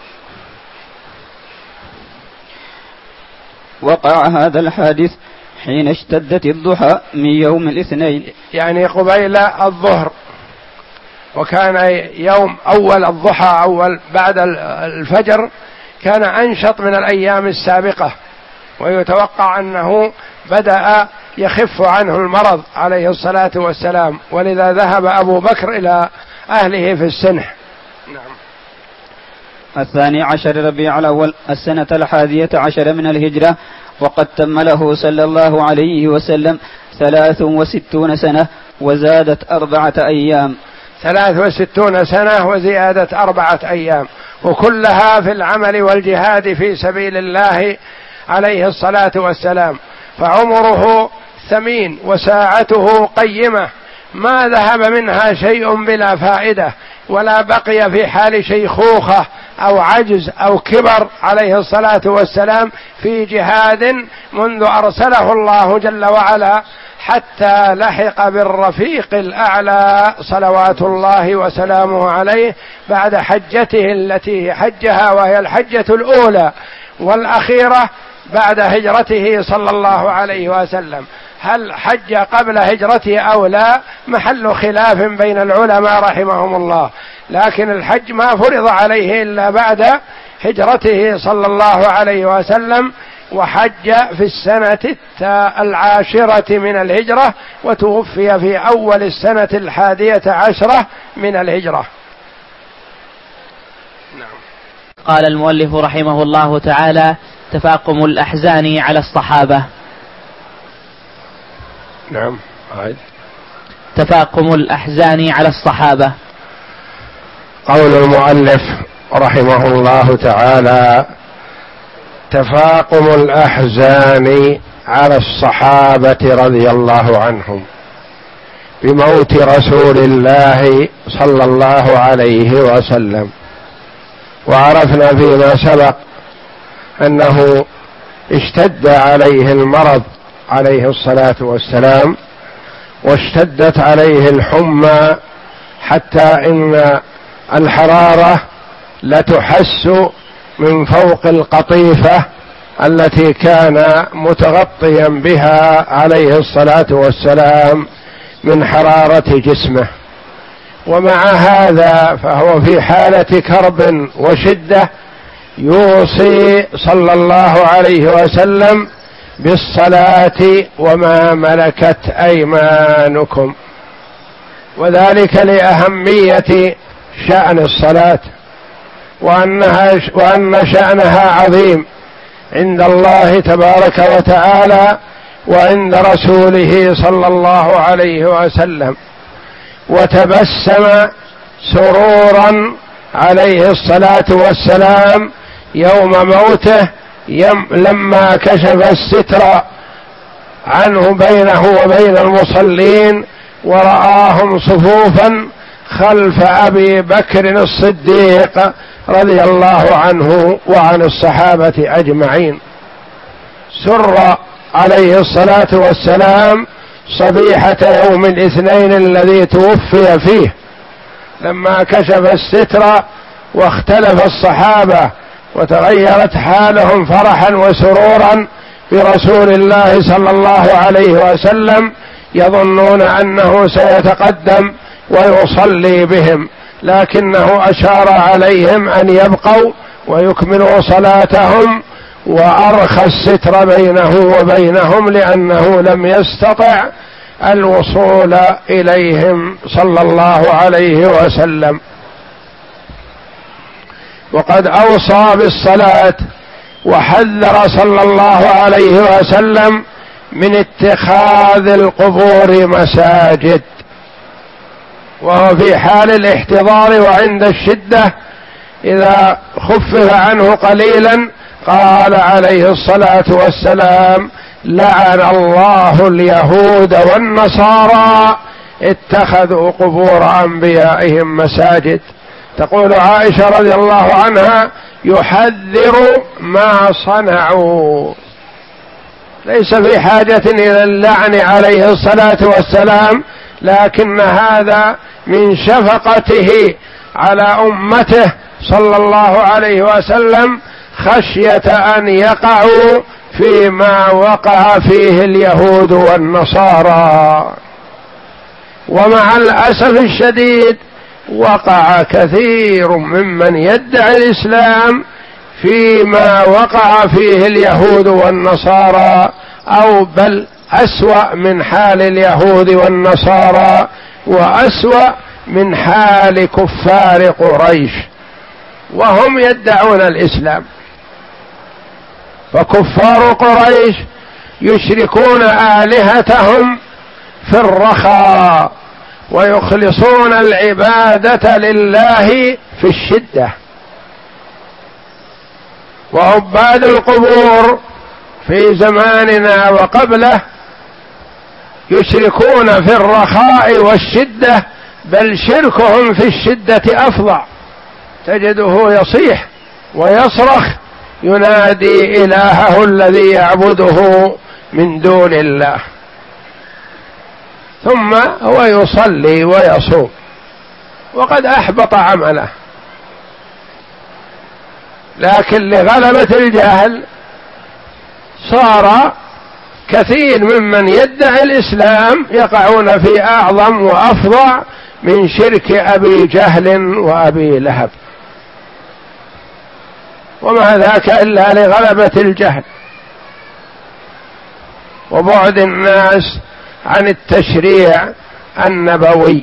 وقع هذا الحادث حين اشتدت الضحى من يوم الاثنين، يعني قبيل الظهر، وكان يوم أول الضحى أول بعد الفجر كان أنشط من الأيام السابقة، ويتوقع أنه بدأ يخف عنه المرض عليه الصلاة والسلام، ولذا ذهب أبو بكر إلى أهله في السنح. نعم. الثاني عشر ربيع الأول السنة الحادية عشر من الهجرة، وقد تم له صلى الله عليه وسلم ثلاث وستون سنة وزادت أربعة أيام. ثلاث وستون سنة وزيادة أربعة أيام، وكلها في العمل والجهاد في سبيل الله عليه الصلاة والسلام، فعمره ثمين وساعته قيمة، ما ذهب منها شيء بلا فائدة، ولا بقي في حال شيخوخة أو عجز أو كبر عليه الصلاة والسلام في جهاد منذ أرسله الله جل وعلا حتى لحق بالرفيق الأعلى صلوات الله وسلامه عليه بعد حجته التي حجها، وهي الحجة الأولى والأخيرة بعد هجرته صلى الله عليه وسلم. هل حج قبل هجرته أو لا محل خلاف بين العلماء رحمهم الله، لكن الحج ما فرض عليه إلا بعد هجرته صلى الله عليه وسلم، وحج في السنة العاشرة من الهجرة، وتوفي في أول السنة الحادية عشرة من الهجرة. نعم. قال المؤلف رحمه الله تعالى: تفاقم الأحزان على الصحابة. نعم. عيد. تفاقم الأحزان على الصحابة. قول المؤلف رحمه الله تعالى: تفاقم الأحزان على الصحابة رضي الله عنهم بموت رسول الله صلى الله عليه وسلم. وعرفنا فيما سبق أنه اشتد عليه المرض عليه الصلاة والسلام، واشتدت عليه الحمى حتى إن الحرارة لتحس من فوق القطيفة التي كان متغطيا بها عليه الصلاة والسلام من حرارة جسمه. ومع هذا فهو في حالة كرب وشدة، يوصي صلى الله عليه وسلم بالصلاة وما ملكت أيمانكم، وذلك لأهمية شأن الصلاة، وأنها وأن شأنها عظيم عند الله تبارك وتعالى وعند رسوله صلى الله عليه وسلم. وتبسم سرورا عليه الصلاة والسلام يوم موته لما كشف الستر عنه بينه وبين المصلين، ورآهم صفوفا خلف أبي بكر الصديق رضي الله عنه وعن الصحابة أجمعين. سر عليه الصلاة والسلام صبيحة يوم الاثنين الذي توفي فيه، لما كشف الستر واختلف الصحابة وتغيرت حالهم فرحا وسرورا برسول الله صلى الله عليه وسلم، يظنون أنه سيتقدم ويصلي بهم، لكنه أشار عليهم أن يبقوا ويكملوا صلاتهم، وأرخى الستر بينه وبينهم لأنه لم يستطع الوصول إليهم صلى الله عليه وسلم. وقد أوصى بالصلاة وحذر صلى الله عليه وسلم من اتخاذ القبور مساجد، وهو في حال الاحتضار وعند الشدة إذا خفف عنه قليلا قال عليه الصلاة والسلام: لعن الله اليهود والنصارى اتخذوا قبور أنبيائهم مساجد. تقول عائشة رضي الله عنها: يحذر ما صنعوا، ليس في حاجة إلى اللعن عليه الصلاة والسلام، لكن هذا من شفقته على أمته صلى الله عليه وسلم، خشية أن يقعوا فيما وقع فيه اليهود والنصارى. ومع الأسف الشديد وقع كثير ممن يدعي الإسلام فيما وقع فيه اليهود والنصارى، أو بل أسوأ من حال اليهود والنصارى، وأسوأ من حال كفار قريش، وهم يدعون الإسلام. فكفار قريش يشركون آلهتهم في الرخاء، ويخلصون العبادة لله في الشدة. وعباد القبور في زماننا وقبله يشركون في الرخاء والشدة، بل شركهم في الشدة أفظع، تجده يصيح ويصرخ ينادي إلهه الذي يعبده من دون الله، ثم هو يصلي ويصوم وقد أحبط عمله. لكن لغلبة الجهل صار كثير ممن يدعي الإسلام يقعون في أعظم وأفظع من شرك أبي جهل وأبي لهب، وما ذاك إلا لغلبة الجهل وبعد الناس عن التشريع النبوي.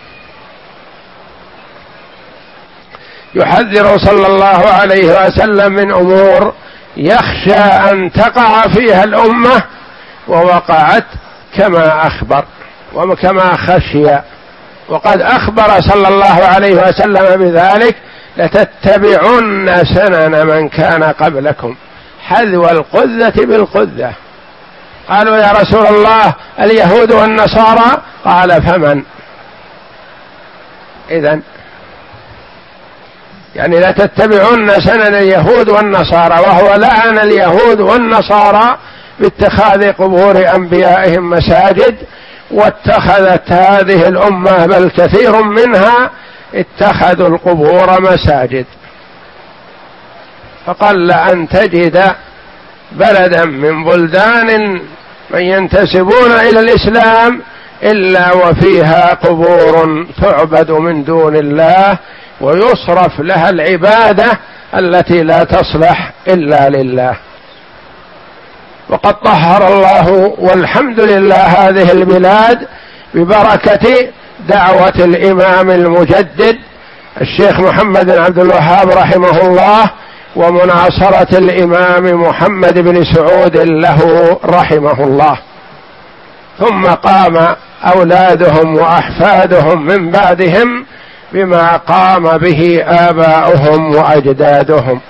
يحذر صلى الله عليه وسلم من أمور يخشى أن تقع فيها الأمة، ووقعت كما أخبر وكما خشي. وقد أخبر صلى الله عليه وسلم بذلك: لتتبعن سنن من كان قبلكم حذو القذة بالقذة. قالوا: يا رسول الله اليهود والنصارى؟ قال: فمن؟ إذن يعني لتتبعن سنن اليهود والنصارى، وهو لعن اليهود والنصارى باتخاذ قبور أنبيائهم مساجد، واتخذت هذه الأمة بل كثير منها اتخذوا القبور مساجد. فقل أن تجد بلدا من بلدان من ينتسبون إلى الإسلام إلا وفيها قبور تعبد من دون الله، ويصرف لها العبادة التي لا تصلح إلا لله. وقد طهر الله والحمد لله هذه البلاد ببركة دعوة الإمام المجدد الشيخ محمد بن عبد الوهاب رحمه الله، ومناصرة الإمام محمد بن سعود له رحمه الله. ثم قام أولادهم وأحفادهم من بعدهم بما قام به آباؤهم وأجدادهم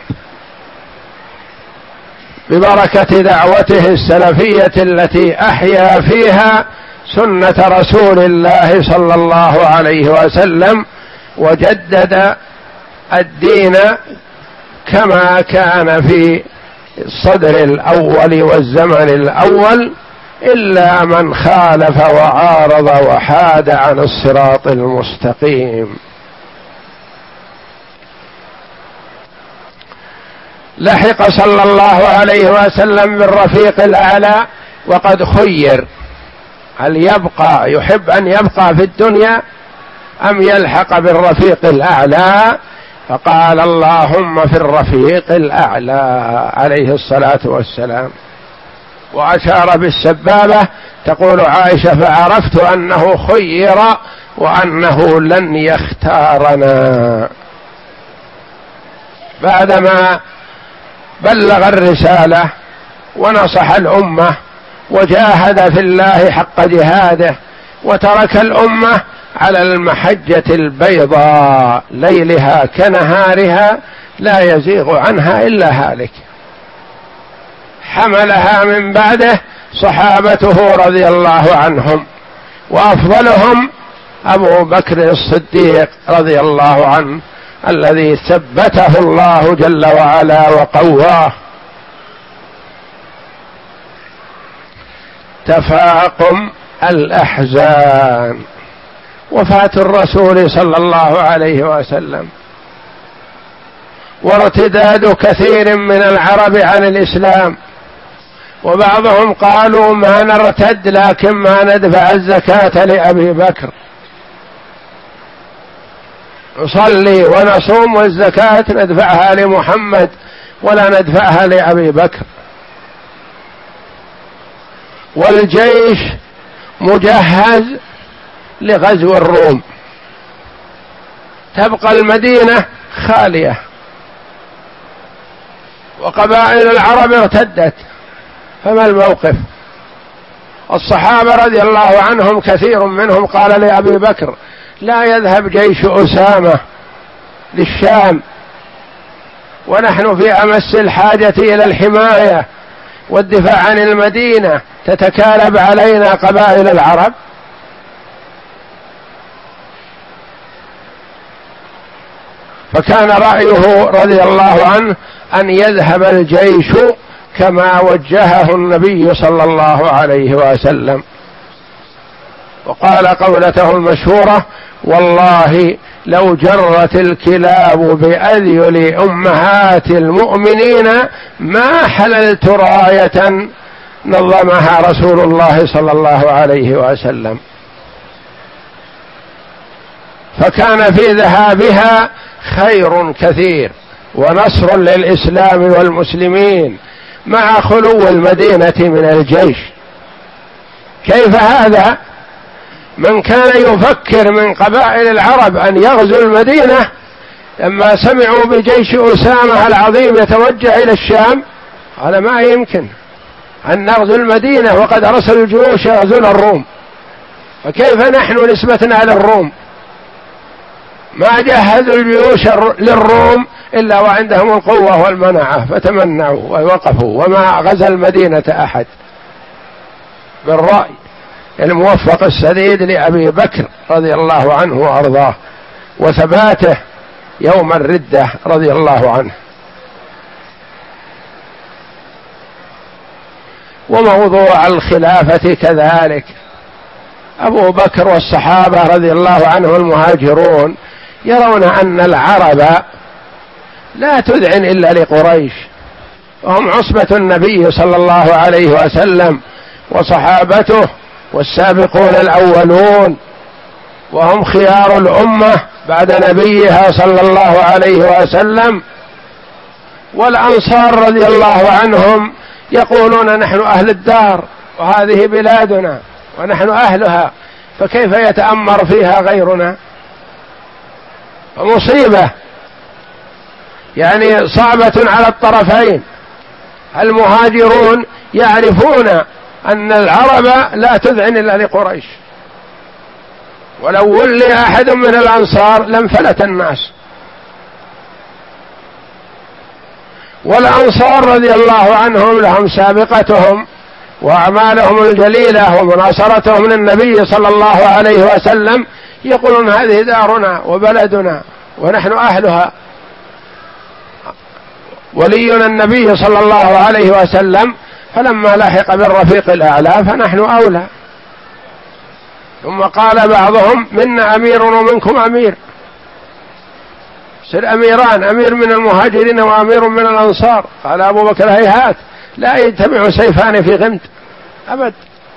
ببركة دعوته السلفية التي أحيا فيها سنة رسول الله صلى الله عليه وسلم، وجدد الدين كما كان في الصدر الأول والزمن الأول، إلا من خالف وعارض وحاد عن الصراط المستقيم. لحق صلى الله عليه وسلم بالرفيق الأعلى، وقد خير هل يبقى يحب أن يبقى في الدنيا أم يلحق بالرفيق الأعلى؟ فقال: اللهم في الرفيق الأعلى عليه الصلاة والسلام. وأشار بالسبابة، تقول عائشة: فعرفت أنه خير وأنه لن يختارنا. بعدما بلغ الرسالة ونصح الأمة وجاهد في الله حق جهاده، وترك الأمة على المحجة البيضاء ليلها كنهارها لا يزيغ عنها إلا هالك، حملها من بعده صحابته رضي الله عنهم، وأفضلهم أبو بكر الصديق رضي الله عنه، الذي ثبته الله جل وعلا وقواه. تفاقم الأحزان، وفاة الرسول صلى الله عليه وسلم، وارتداد كثير من العرب عن الإسلام، وبعضهم قالوا ما نرتد لكن ما ندفع الزكاة لأبي بكر، نصلي ونصوم والزكاة ندفعها لمحمد ولا ندفعها لأبي بكر. والجيش مجهز لغزو الروم، تبقى المدينة خالية، وقبائل العرب ارتدت، فما الموقف؟ الصحابة رضي الله عنهم كثير منهم قال لأبي بكر لا يذهب جيش أسامة للشام ونحن في أمس الحاجة إلى الحماية والدفاع عن المدينة، تتكالب علينا قبائل العرب. فكان رأيه رضي الله عنه أن يذهب الجيش كما وجهه النبي صلى الله عليه وسلم، وقال قولته المشهورة والله لو جرت الكلاب بأذيل أمهات المؤمنين ما حللت راية نظمها رسول الله صلى الله عليه وسلم. فكان في ذهابها خير كثير ونصر للإسلام والمسلمين مع خلو المدينة من الجيش. كيف هذا؟ من كان يفكر من قبائل العرب أن يغزو المدينة لما سمعوا بجيش أسامة العظيم يتوجه إلى الشام قال ما يمكن أن نغزو المدينة وقد أرسلوا الجيوش يغزون الروم، فكيف نحن نسبتنا للروم؟ ما جهزوا الجيوش للروم إلا وعندهم القوة والمنعة فتمنعوا ووقفوا، وما غزا المدينة أحد بالرأي الموفق السديد لأبي بكر رضي الله عنه وأرضاه وثباته يوم الردة رضي الله عنه. وموضوع الخلافة كذلك، أبو بكر والصحابة رضي الله عنهم المهاجرون يرون أن العرب لا تذعن إلا لقريش، وهم عصبة النبي صلى الله عليه وسلم وصحابته والسابقون الأولون، وهم خيار الأمة بعد نبيها صلى الله عليه وسلم. والأنصار رضي الله عنهم يقولون نحن أهل الدار وهذه بلادنا ونحن أهلها، فكيف يتأمر فيها غيرنا؟ مصيبة يعني صعبة على الطرفين. المهاجرون يعرفون أن العرب لا تذعن إلا لقريش، ولو ولي أحد من الأنصار لانفلت الناس. والأنصار رضي الله عنهم لهم سابقتهم وأعمالهم الجليلة ومناصرتهم للنبي صلى الله عليه وسلم، يقولون هذه دارنا وبلدنا ونحن أهلها، ولينا النبي صلى الله عليه وسلم، فلما لحق بالرفيق الأعلى فنحن أولى. ثم قال بعضهم منا أمير ومنكم أمير، سر أميران، أمير من المهاجرين وأمير من الأنصار. قال أبو بكر هيهات لا يجتمع سيفان في غمد أبد.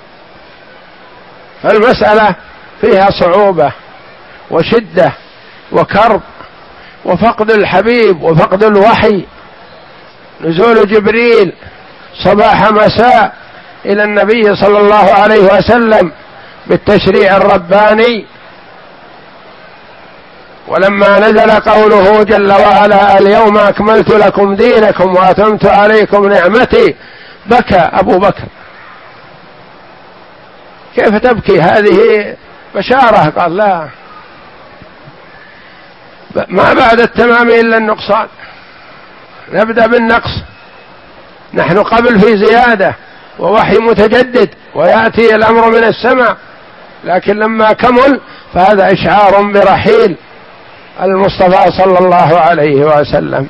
فالمسألة فيها صعوبة وشدة وكرب وفقد الحبيب وفقد الوحي، نزول جبريل صباح مساء إلى النبي صلى الله عليه وسلم بالتشريع الرباني. ولما نزل قوله جل وعلا اليوم أكملت لكم دينكم وأتممت عليكم نعمتي بكى أبو بكر. كيف تبكي؟ هذه بشارة. قال لا، ما بعد التمام إلا النقصان، نبدأ بالنقص. نحن قبل في زيادة ووحي متجدد ويأتي الأمر من السماء، لكن لما كمل فهذا إشعار برحيل المصطفى صلى الله عليه وسلم.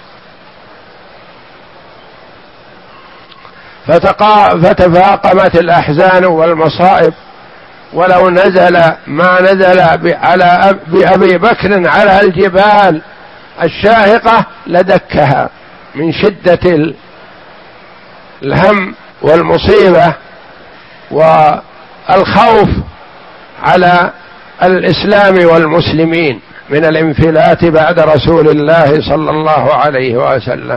فتفاقمت الأحزان والمصائب، ولو نزل ما نزل على بأبي بكر على الجبال الشاهقة لدكها من شدة الهم والمصيبة والخوف على الإسلام والمسلمين من الانفلات بعد رسول الله صلى الله عليه وسلم.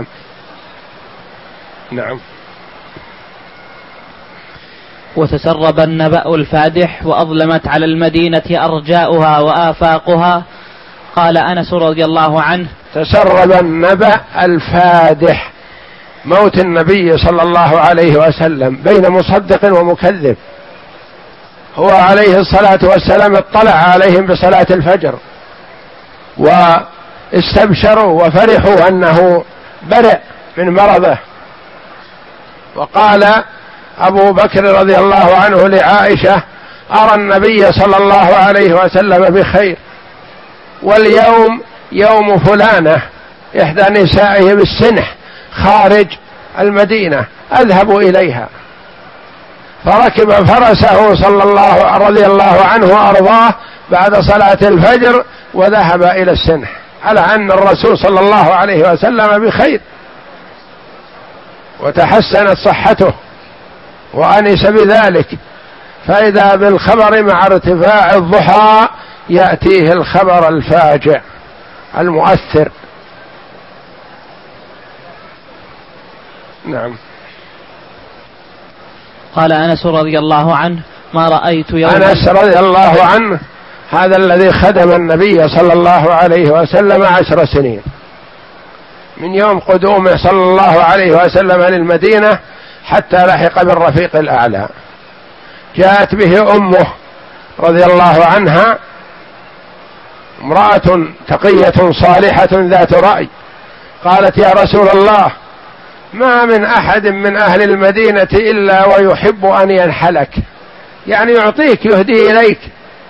نعم. وتسرب النبأ الفادح وأظلمت على المدينة أرجاؤها وآفاقها. قال أنس رضي الله عنه: تسرب النبأ الفادح، موت النبي صلى الله عليه وسلم بين مصدق ومكذب. هو عليه الصلاة والسلام اطلع عليهم بصلاة الفجر واستبشروا وفرحوا أنه برئ من مرضه، وقال أبو بكر رضي الله عنه لعائشة: أرى النبي صلى الله عليه وسلم بخير، واليوم يوم فلانة إحدى نسائه بالسنح خارج المدينة، أذهب إليها. فركب فرسه صلى الله رضي الله عنه وأرضاه بعد صلاة الفجر وذهب إلى السنح، على أن الرسول صلى الله عليه وسلم بخير وتحسنت صحته وأنس بذلك. فإذا بالخبر مع ارتفاع الضحى يأتيه الخبر الفاجع المؤثر. نعم. قال أنس رضي الله عنه: ما رأيت يوم أنس رضي الله عنه هذا الذي خدم النبي صلى الله عليه وسلم عشر سنين، من يوم قدومه صلى الله عليه وسلم للمدينة حتى لحق بالرفيق الأعلى. جاءت به أمه رضي الله عنها، امرأة تقية صالحة ذات رأي، قالت: يا رسول الله، ما من أحد من أهل المدينة إلا ويحب أن ينحلك، يعني يعطيك يهدي إليك،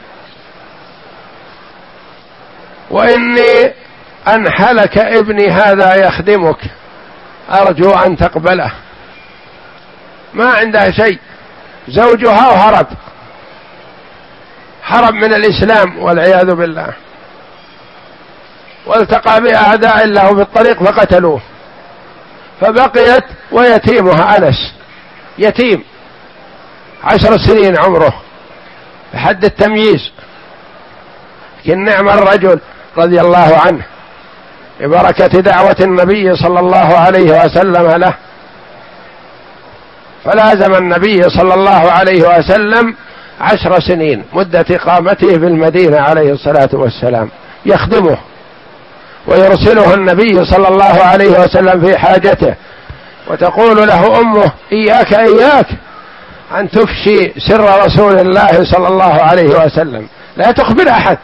وإني أنحلك ابني هذا يخدمك، أرجو أن تقبله. ما عندها شيء، زوجها وهرب هرب من الإسلام والعياذ بالله، والتقى بأعداء الله بالطريق فقتلوه، فبقيت ويتيمها أنس، يتيم عشر سنين عمره بحد التمييز، لكن نعم الرجل رضي الله عنه ببركة دعوة النبي صلى الله عليه وسلم له. فلازم النبي صلى الله عليه وسلم عشر سنين مدة إقامته في المدينة عليه الصلاة والسلام يخدمه، ويرسله النبي صلى الله عليه وسلم في حاجته، وتقول له أمه: إياك إياك أن تفشي سر رسول الله صلى الله عليه وسلم، لا تخبر أحد.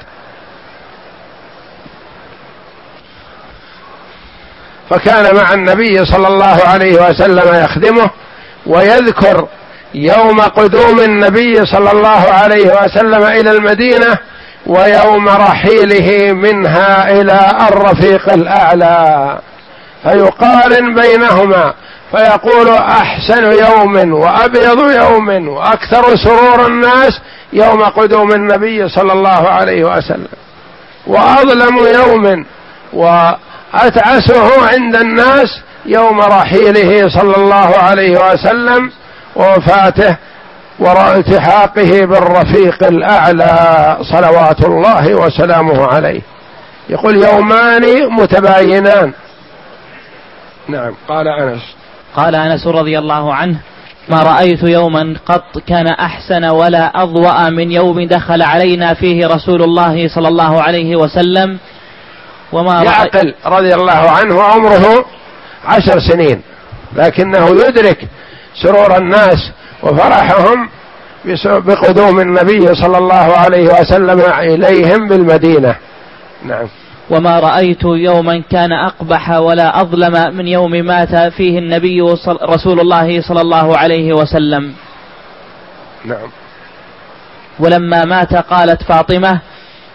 فكان مع النبي صلى الله عليه وسلم يخدمه، ويذكر يوم قدوم النبي صلى الله عليه وسلم إلى المدينة ويوم رحيله منها إلى الرفيق الأعلى، فيقارن بينهما فيقول: أحسن يوم وأبيض يوم وأكثر سرور الناس يوم قدوم النبي صلى الله عليه وسلم، وأظلم يوم وأتعسه عند الناس يوم رحيله صلى الله عليه وسلم ووفاته والتحاقه بالرفيق الأعلى صلوات الله وسلامه عليه. يقول: يومان متباينان. نعم. قال أنس قال أنس رضي الله عنه: ما رأيت يوما قط كان أحسن ولا أضوأ من يوم دخل علينا فيه رسول الله صلى الله عليه وسلم. وما يعقل رضي الله عنه عمره عشر سنين، لكنه يدرك سرور الناس وفرحهم بقدوم النبي صلى الله عليه وسلم إليهم بالمدينة. نعم. وما رأيت يوما كان أقبح ولا أظلم من يوم مات فيه النبي رسول الله صلى الله عليه وسلم. نعم. ولما مات قالت فاطمة: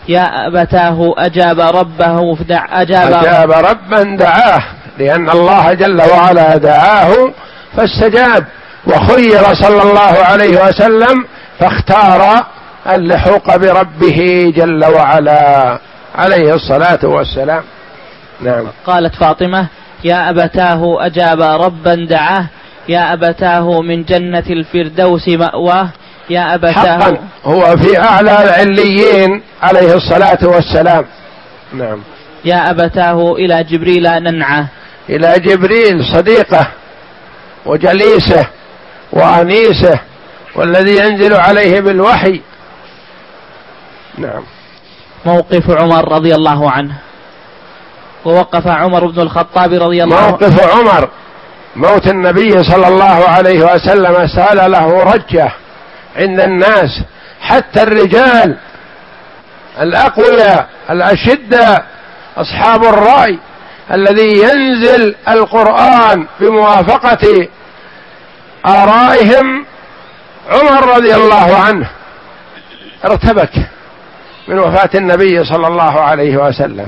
يا أبتاه أجاب ربه فدع أجاب, أجاب ربا دعاه، لأن الله جل وعلا دعاه فاستجاب، وخير صلى الله عليه وسلم فاختار اللحوق بربه جل وعلا عليه الصلاة والسلام. نعم. قالت فاطمة: يا أبتاه أجاب ربا دعاه، يا أبتاه من جنة الفردوس مأواه، يا أبتاه. حقا هو في أعلى العليين عليه الصلاة والسلام. نعم. يا أبتاه إلى جبريل ننعى، إلى جبريل صديقه وجليسه وأنيسه والذي ينزل عليه بالوحي. نعم. موقف عمر رضي الله عنه. ووقف عمر بن الخطاب رضي الله عنه. موقف عمر موت النبي صلى الله عليه وسلم سال له رجة عند الناس، حتى الرجال الأقوياء الأشداء أصحاب الرأي الذي ينزل القرآن بموافقة آرائهم، عمر رضي الله عنه ارتبك من وفاة النبي صلى الله عليه وسلم.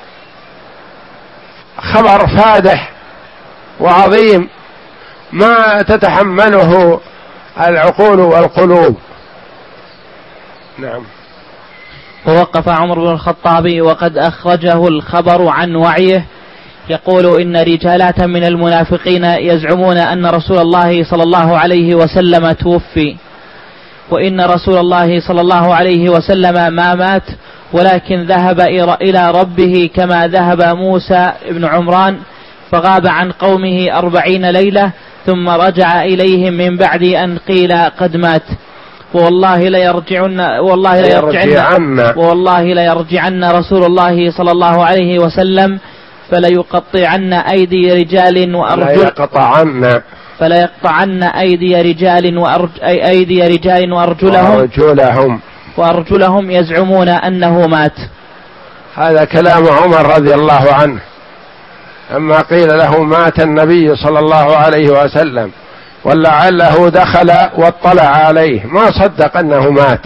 خبر فادح وعظيم ما تتحمله العقول والقلوب. نعم. ووقف عمر بن الخطاب وقد أخرجه الخبر عن وعيه يقول: إن رجالات من المنافقين يزعمون أن رسول الله صلى الله عليه وسلم توفي، وإن رسول الله صلى الله عليه وسلم ما مات، ولكن ذهب إلى ربه كما ذهب موسى بن عمران فغاب عن قومه أربعين ليلة ثم رجع إليهم من بعد أن قيل قد مات، والله ليرجعن والله ليرجعن والله ليرجعن رسول الله صلى الله عليه وسلم فليقطعن أيدي رجال وأرجل فليقطعن فليقطعن أيدي رجال وأرج أي أيدي رجال وأرجلهم وأرجلهم وأرجلهم يزعمون أنه مات. هذا كلام عمر رضي الله عنه أما قيل له مات النبي صلى الله عليه وسلم ولعله دخل واطلع عليه، ما صدق أنه مات،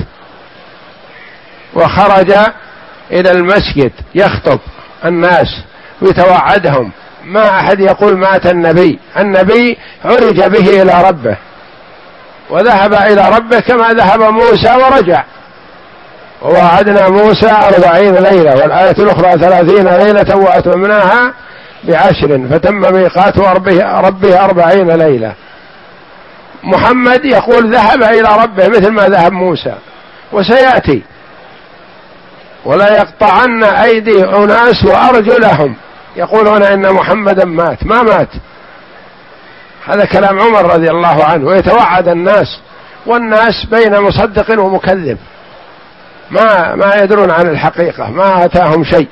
وخرج إلى المسجد يخطب الناس ويتوعدهم. ما أحد يقول مات النبي، النبي عرج به إلى ربه وذهب إلى ربه كما ذهب موسى ورجع، ووعدنا موسى أربعين ليلة، والآية الأخرى ثلاثين ليلة وأتممناها بعشر فتم ميقات ربه أربعين ليلة. محمد يقول ذهب إلى ربه مثل ما ذهب موسى، وسيأتي ولا يقطعن أيدي أناس وأرجلهم يقولون إن محمدا مات، ما مات. هذا كلام عمر رضي الله عنه، ويتوعد الناس، والناس بين مصدق ومكذب، ما ما يدرون عن الحقيقة، ما أتاهم شيء.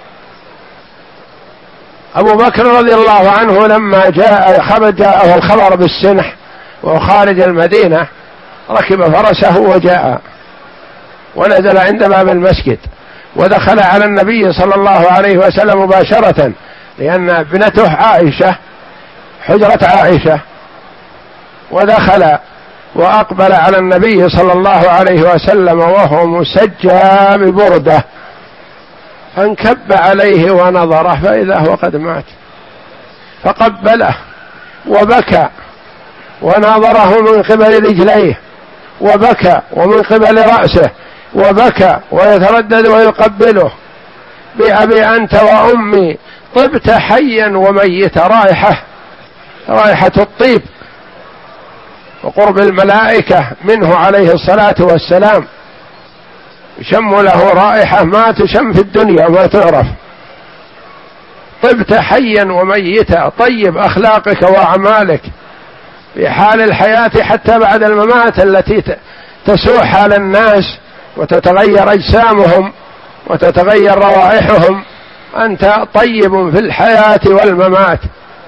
أبو بكر رضي الله عنه لما جاء جاءه الخبر بالسنح وخارج المدينة ركب فرسه وجاء ونزل عند باب المسجد، ودخل على النبي صلى الله عليه وسلم مباشرة، لأن ابنته عائشة حجرة عائشة، ودخل وأقبل على النبي صلى الله عليه وسلم وهو مسجى ببردة، فانكب عليه ونظره فإذا هو قد مات، فقبله وبكى وناظره من قبل رجليه وبكى ومن قبل رأسه وبكى ويتردد ويقبله: بأبي أنت وأمي طبت حيا وميتا. رائحة رائحة الطيب وقرب الملائكة منه عليه الصلاة والسلام، يشم له رائحة ما تشم في الدنيا وما تعرف. طبت حيا وميتا، طيب أخلاقك وأعمالك في حال الحياة حتى بعد الممات التي تسوء حال الناس وتتغير أجسامهم وتتغير روائحهم، أنت طيب في الحياة والممات.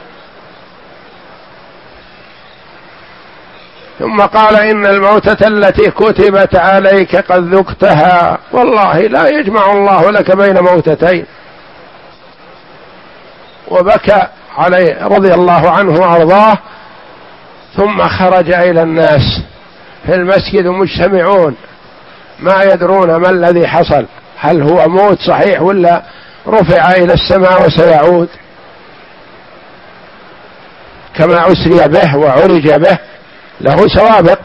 ثم قال: إن الموتة التي كتبت عليك قد ذقتها، والله لا يجمع الله لك بين موتتين. وبكى عليه رضي الله عنه وأرضاه، ثم خرج إلى الناس في المسجد مجتمعون ما يدرون ما الذي حصل، هل هو موت صحيح ولا رفع إلى السماء وسيعود كما أسري به وعرج به؟ له سوابق.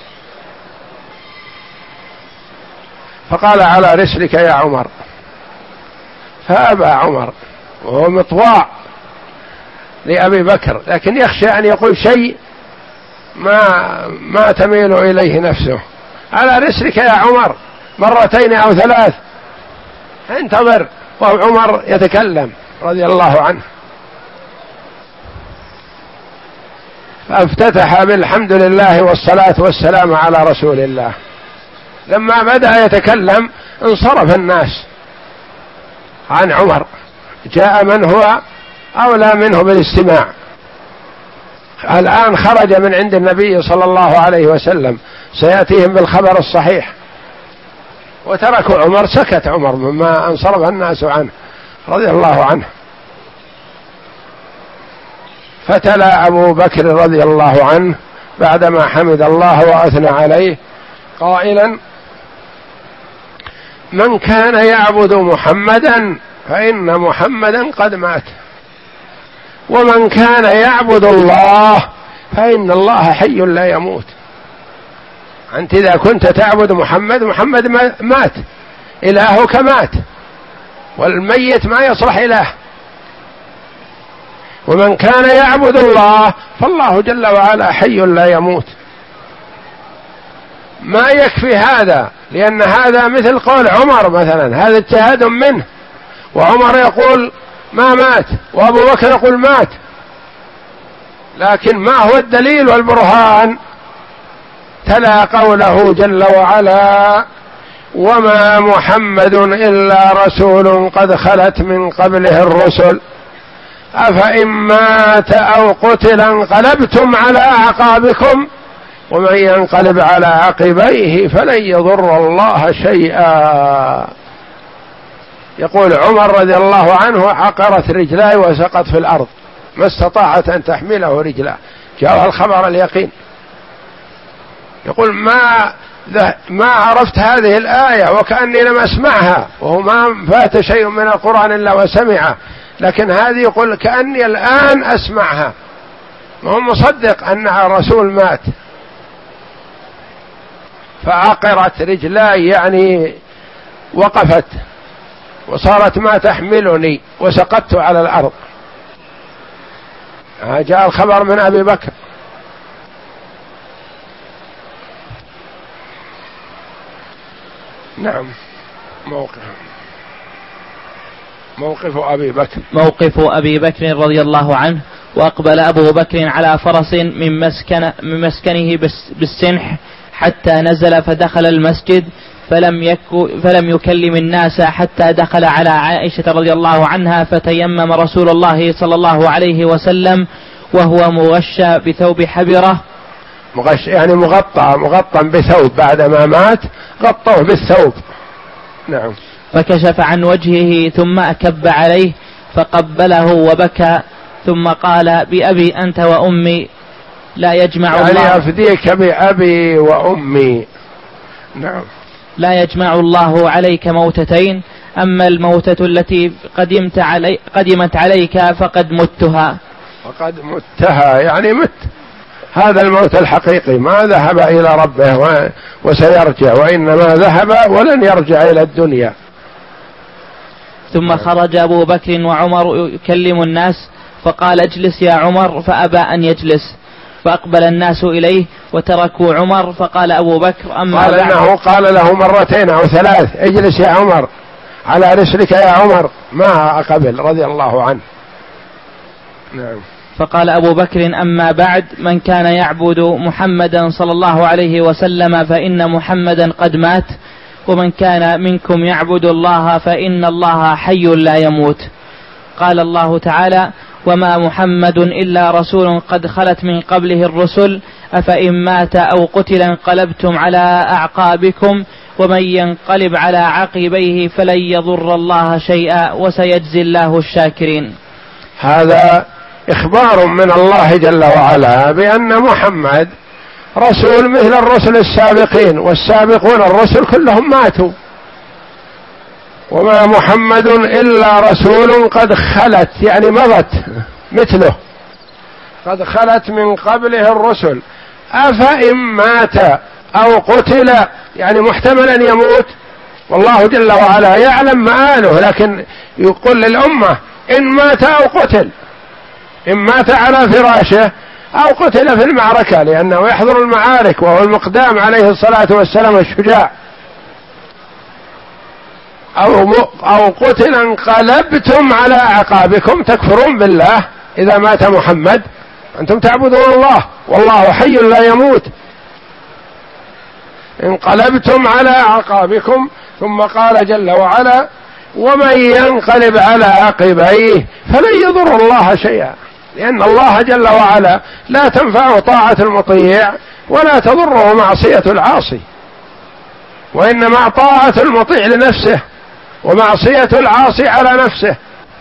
فقال على رسلك يا عمر، فأبى عمر وهو مطواع لأبي بكر، لكن يخشى أن يقول شيء ما ما تميل إليه نفسه. على رسلك يا عمر مرتين أو ثلاث، انتظر. وهو عمر يتكلم رضي الله عنه. فافتتح بالحمد لله والصلاة والسلام على رسول الله. لما بدأ يتكلم انصرف الناس عن عمر، جاء من هو أولى منه بالاستماع. الآن خرج من عند النبي صلى الله عليه وسلم سيأتيهم بالخبر الصحيح، وتركوا عمر، سكت عمر مما انصرف الناس عنه رضي الله عنه. فتلا أبو بكر رضي الله عنه بعدما حمد الله وأثنى عليه قائلا: من كان يعبد محمدا فإن محمدا قد مات، ومن كان يعبد الله فإن الله حي لا يموت. أنت إذا كنت تعبد محمد، محمد مات، إلهك مات، والميت ما يصلح إله. ومن كان يعبد الله فالله جل وعلا حي لا يموت. ما يكفي هذا، لأن هذا مثل قول عمر مثلا، هذا اجتهاد منه، وعمر يقول ما مات، وأبو بكر يقول مات. لكن ما هو الدليل والبرهان؟ تلا قوله جل وعلا: وما محمد إلا رسول قد خلت من قبله الرسل أفإن مات أو قتل انقلبتم على أعقابكم ومن ينقلب على عقبيه فلن يضر الله شيئا. يقول عمر رضي الله عنه: عقرت رجلاي وسقط في الأرض، ما استطاعت أن تحمله رجلاه، جاء الخبر اليقين. يقول ما ما عرفت هذه الآية وكأني لم أسمعها، وهو ما فات شيء من القرآن إلا وسمعه، لكن هذه يقول كأني الآن أسمعها، وهو مصدق أن الرسول مات. فعقرت رجلاي يعني وقفت وصارت ما تحملني وسقطت على الأرض. جاء الخبر من أبي بكر. نعم. موقف موقف أبي بكر موقف أبي بكر رضي الله عنه: وأقبل أبو بكر على فرس من, مسكن من مسكنه بالسنح حتى نزل فدخل المسجد، فلم, يكو فلم يكلم الناس حتى دخل على عائشة رضي الله عنها، فتيمم رسول الله صلى الله عليه وسلم وهو مغشى بثوب حبرة. مغش يعني مغطى مغطى بثوب، بعدما مات غطوه بالثوب. نعم. فكشف عن وجهه ثم أكب عليه فقبله وبكى، ثم قال: بأبي أنت وأمي لا يجمع يعني الله أفديك بأبي وأمي. نعم. لا يجمع الله عليك موتتين، أما الموتة التي قدمت, علي قدمت عليك فقد متها. فقد متها يعني مت، هذا الموت الحقيقي، ما ذهب إلى ربه وسيرجع، وإنما ذهب ولن يرجع إلى الدنيا. ثم خرج أبو بكر وعمر يكلم الناس، فقال: اجلس يا عمر، فأبى أن يجلس، فأقبل الناس إليه وتركوا عمر. فقال أبو بكر: أما قال إنه قال له مرتين أو ثلاث: اجلس يا عمر، على رسلك يا عمر، ما أقبل رضي الله عنه. نعم. فقال أبو بكر: أما بعد، من كان يعبد محمدا صلى الله عليه وسلم فإن محمدا قد مات، ومن كان منكم يعبد الله فإن الله حي لا يموت. قال الله تعالى: وما محمد إلا رسول قد خلت من قبله الرسل أفإن مات أو قتل انقلبتم على أعقابكم ومن ينقلب على عقبيه فلن يضر الله شيئا وسيجزي الله الشاكرين. هذا إخبار من الله جل وعلا بأن محمد رسول مثل الرسل السابقين، والسابقون الرسل كلهم ماتوا، وما محمد إلا رسول قد خلت يعني مضت مثله، قد خلت من قبله الرسل أفإن مات أو قتل يعني محتمل أن يموت، والله جل وعلا يعلم مآله، لكن يقول للأمة إن مات أو قتل، إن مات على فراشه أو قتل في المعركة، لأنه يحضر المعارك وهو المقدام عليه الصلاة والسلام الشجاع، أو أو قتل انقلبتم على أعقابكم تكفرون بالله إذا مات محمد، أنتم تعبدون الله والله حي لا يموت، انقلبتم على أعقابكم. ثم قال جل وعلا ومن ينقلب على عقبيه فلن يضر الله شيئا، لأن الله جل وعلا لا تنفعه طاعة المطيع ولا تضره معصية العاصي، وإنما طاعة المطيع لنفسه ومعصية العاصي على نفسه.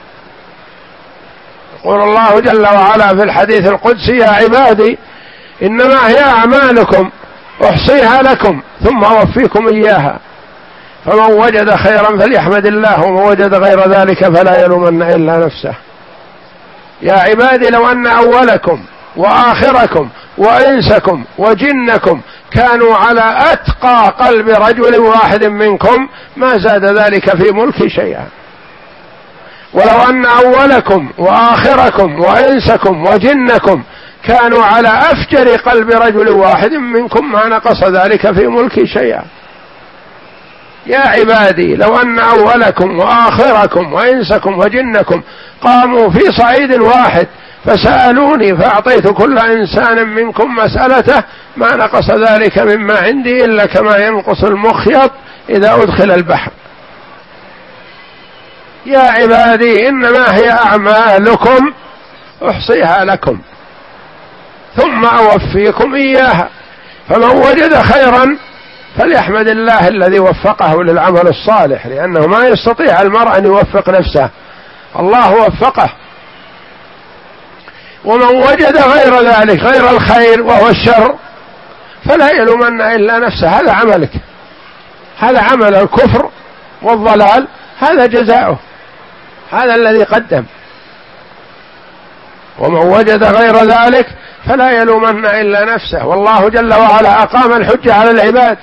يقول الله جل وعلا في الحديث القدسي يا عبادي إنما هي أعمالكم أحصيها لكم ثم أوفيكم إياها، فمن وجد خيرا فليحمد الله ومن وجد غير ذلك فلا يلومن إلا نفسه. يا عبادي لو أن أولكم وآخركم وإنسكم وجنكم كانوا على أتقى قلب رجل واحد منكم ما زاد ذلك في ملكي شيئا، ولو أن أولكم وآخركم وإنسكم وجنكم كانوا على أفجر قلب رجل واحد منكم ما نقص ذلك في ملكي شيئا. يا عبادي لو أن أولكم وآخركم وإنسكم وجنكم قاموا في صعيد واحد فسألوني فأعطيت كل إنسان منكم مسألته ما نقص ذلك مما عندي إلا كما ينقص المخيط إذا أدخل البحر. يا عبادي إنما هي أعمالكم أحصيها لكم ثم أوفيكم إياها، فمن وجد خيرا فليحمد الله الذي وفقه للعمل الصالح، لأنه ما يستطيع المرء أن يوفق نفسه، الله وفقه. ومن وجد غير ذلك غير الخير وهو الشر فلا يلومن إلا نفسه، هذا عملك، هذا عمل الكفر والضلال، هذا جزاؤه، هذا الذي قدم. ومن وجد غير ذلك فلا يلومن إلا نفسه، والله جل وعلا أقام الحجة على العباد.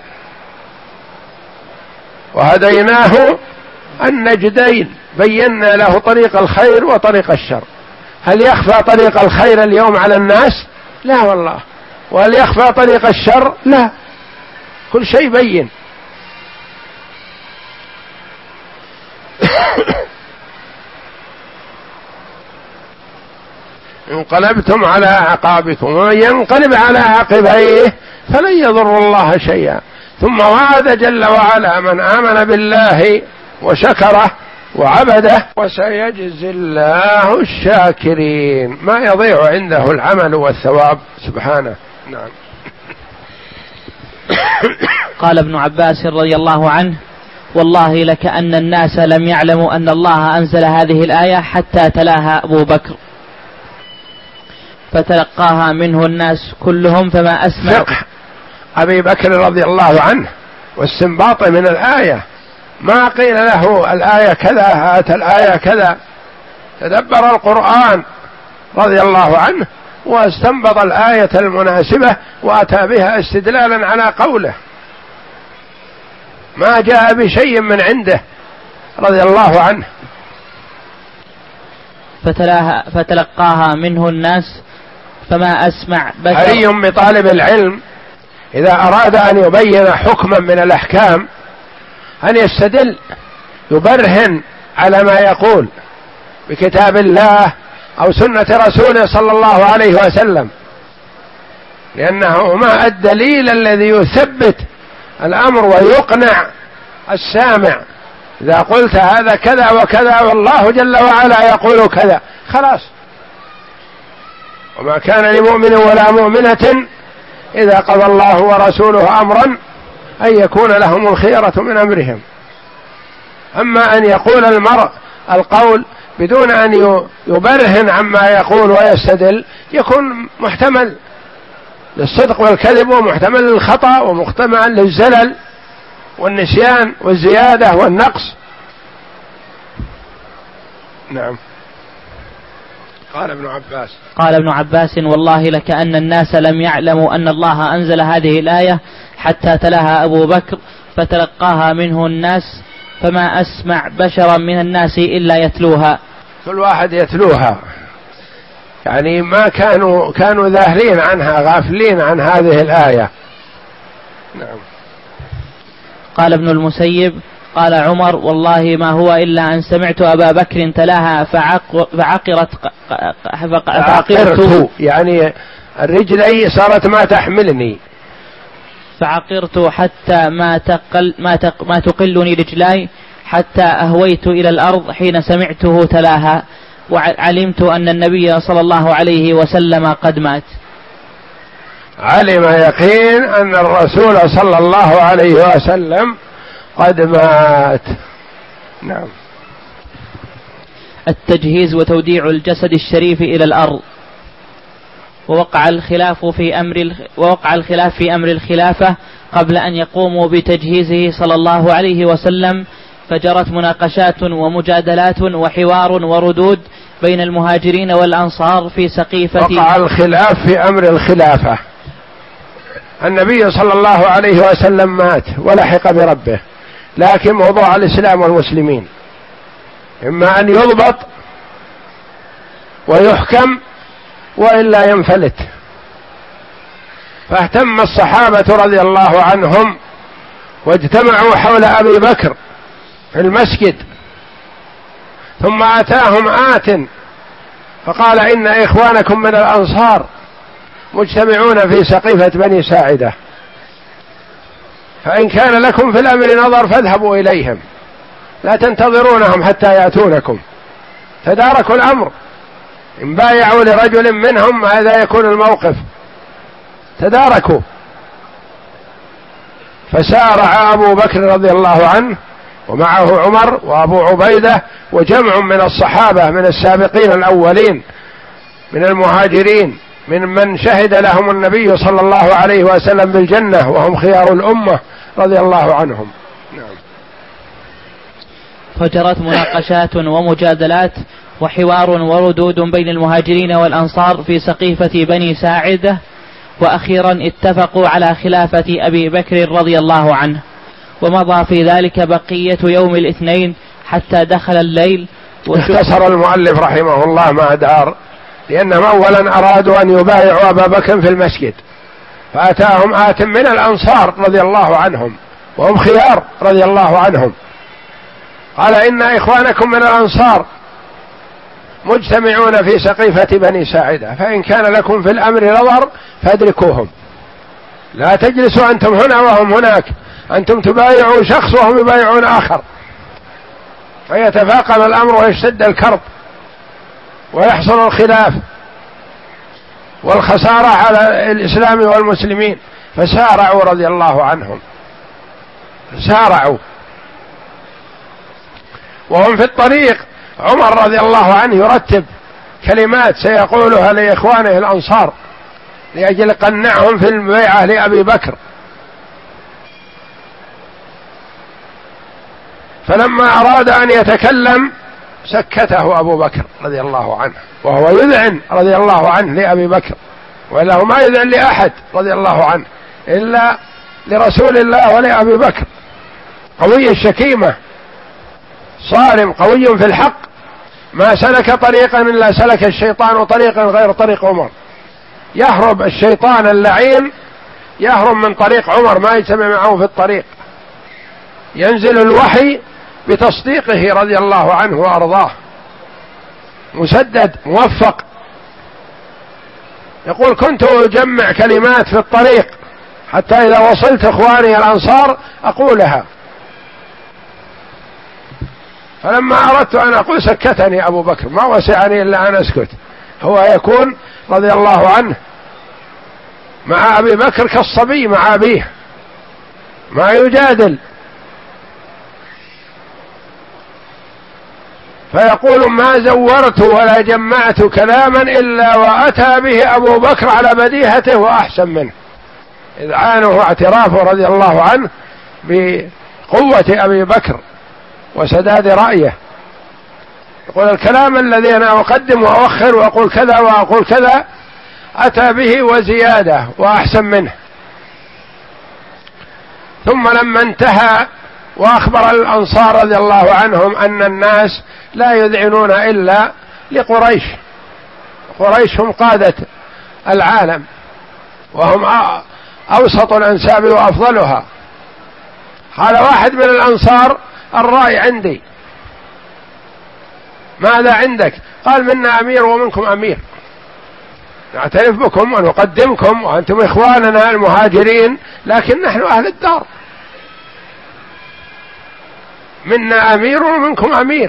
وهديناه النجدين، بينا له طريق الخير وطريق الشر. هل يخفى طريق الخير اليوم على الناس؟ لا والله. وهل يخفى طريق الشر؟ لا، كل شيء بين. انقلبتم على أعقابكم ومن ينقلب على عقبيه فلن يضر الله شيئا. ثم وعد جل وعلا من آمن بالله وشكره وعبده وسيجزي الله الشاكرين، ما يضيع عنده العمل والثواب سبحانه. نعم. قال ابن عباس رضي الله عنه والله لكأن الناس لم يعلموا أن الله أنزل هذه الآية حتى تلاها أبو بكر فتلقاها منه الناس كلهم فما أسمع. فقه أبي بكر رضي الله عنه واستنباط من الآية، ما قيل له الآية كذا هات الآية كذا، تدبر القرآن رضي الله عنه واستنبط الآية المناسبة وأتى بها استدلالا على قوله، ما جاء بشيء من عنده رضي الله عنه. فتلاها فتلقاها منه الناس فما أسمع بشر. حري بطالب العلم إذا أراد أن يبين حكما من الأحكام أن يستدل، يبرهن على ما يقول بكتاب الله أو سنة رسوله صلى الله عليه وسلم، لأنه ما الدليل الذي يثبت الأمر ويقنع السامع. إذا قلت هذا كذا وكذا والله جل وعلا يقول كذا خلاص. وما كان لمؤمن ولا مؤمنة إذا قضى الله ورسوله أمرا أن يكون لهم الخيرة من أمرهم. أما أن يقول المرء القول بدون أن يبرهن عما يقول ويستدل يكون محتمل للصدق والكذب ومحتمل للخطأ ومحتمل للزلل والنسيان والزيادة والنقص. نعم. قال ابن عباس قال ابن عباس والله لكأن الناس لم يعلموا أن الله أنزل هذه الآية حتى تلاها أبو بكر فتلقاها منه الناس، فما أسمع بشرا من الناس إلا يتلوها. كل واحد يتلوها، يعني ما كانوا كانوا ذاهلين عنها، غافلين عن هذه الآية. نعم. قال ابن المسيب قال عمر والله ما هو إلا أن سمعت أبا بكر تلاها فعق فعقرت فعقرت يعني الرجلي صارت ما تحملني، فعقرت حتى ما تقل ما, تق ما تقلني رجلاي حتى أهويت إلى الأرض حين سمعته تلاها، وعلمت أن النبي صلى الله عليه وسلم قد مات. علم يقين أن الرسول صلى الله عليه وسلم قد مات. نعم. التجهيز وتوديع الجسد الشريف إلى الأرض. ووقع الخلاف في أمر ووقع الخلاف في أمر الخلافة قبل أن يقوموا بتجهيزه صلى الله عليه وسلم، فجرت مناقشات ومجادلات وحوار وردود بين المهاجرين والأنصار في سقيفة. وقع الخلاف في أمر الخلافة. النبي صلى الله عليه وسلم مات ولحق بربه، لكن موضوع الإسلام والمسلمين إما أن يضبط ويحكم وإلا ينفلت. فاهتم الصحابة رضي الله عنهم واجتمعوا حول أبي بكر في المسجد، ثم أتاهم آت فقال إن إخوانكم من الأنصار مجتمعون في سقيفة بني ساعدة، فإن كان لكم في الأمر نظر فاذهبوا إليهم، لا تنتظرونهم حتى يأتونكم. تداركوا الأمر، إن بايعوا لرجل منهم هذا يكون الموقف، تداركوا. فسارع أبو بكر رضي الله عنه ومعه عمر وأبو عبيدة وجمع من الصحابة من السابقين الأولين من المهاجرين، من من شهد لهم النبي صلى الله عليه وسلم بالجنة وهم خيار الأمة رضي الله عنهم. نعم. فجرت مناقشات ومجادلات وحوار وردود بين المهاجرين والأنصار في سقيفة بني ساعدة، وأخيرا اتفقوا على خلافة أبي بكر رضي الله عنه. ومضى في ذلك بقية يوم الاثنين حتى دخل الليل. اختصر المؤلف رحمه الله ما دار، لأنهم أولا أرادوا أن يبايعوا أبا بكر في المسجد، فأتاهم آت من الأنصار رضي الله عنهم وهم خيار رضي الله عنهم، قال إن إخوانكم من الأنصار مجتمعون في سقيفة بني ساعدة، فإن كان لكم في الأمر نظر فادركوهم، لا تجلسوا أنتم هنا وهم هناك، أنتم تبايعوا شخص وهم يبايعون آخر، فيتفاقم الأمر ويشتد الكرب ويحصل الخلاف والخسارة على الإسلام والمسلمين. فسارعوا رضي الله عنهم، سارعوا وهم في الطريق. عمر رضي الله عنه يرتب كلمات سيقولها لإخوانه الأنصار لأجل قنعهم في البيعة لأبي بكر. فلما أراد أن يتكلم سكته أبو بكر رضي الله عنه، وهو يذعن رضي الله عنه لأبي بكر، وله ما يذعن لأحد رضي الله عنه إلا لرسول الله ولأبي بكر. قوي الشكيمة، صارم قوي في الحق، ما سلك طريقا إلا سلك الشيطان طريقا غير طريق عمر. يهرب الشيطان اللعين، يهرب من طريق عمر، ما يجتمع معه في الطريق. ينزل الوحي بتصديقه رضي الله عنه وأرضاه، مسدد موفق. يقول كنت أجمع كلمات في الطريق حتى إذا وصلت إخواني الأنصار أقولها، فلما أردت أن أقول سكتني أبو بكر، ما وسعني إلا أن أسكت. هو يكون رضي الله عنه مع أبي بكر كالصبي مع أبيه، ما يجادل. فيقول ما زورت ولا جمعت كلاما إلا وأتى به أبو بكر على بديهته وأحسن منه. إذعانه واعترافه رضي الله عنه بقوة أبي بكر وسداد رأيه. يقول الكلام الذي أنا أقدم وأؤخر وأقول كذا وأقول كذا أتى به وزيادة وأحسن منه. ثم لما انتهى وأخبر الأنصار رضي الله عنهم أن الناس لا يذعنون إلا لقريش، قريش هم قادة العالم وهم أوسط الأنساب وأفضلها. قال واحد من الأنصار الرأي عندي. ماذا عندك؟ قال منا أمير ومنكم أمير، نعترف بكم ونقدمكم وأنتم إخواننا المهاجرين لكن نحن أهل الدار، منا أمير ومنكم أمير.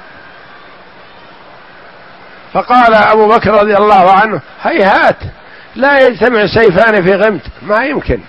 فقال أبو بكر رضي الله عنه هيهات، لا يجتمع سيفان في غمد، ما يمكن.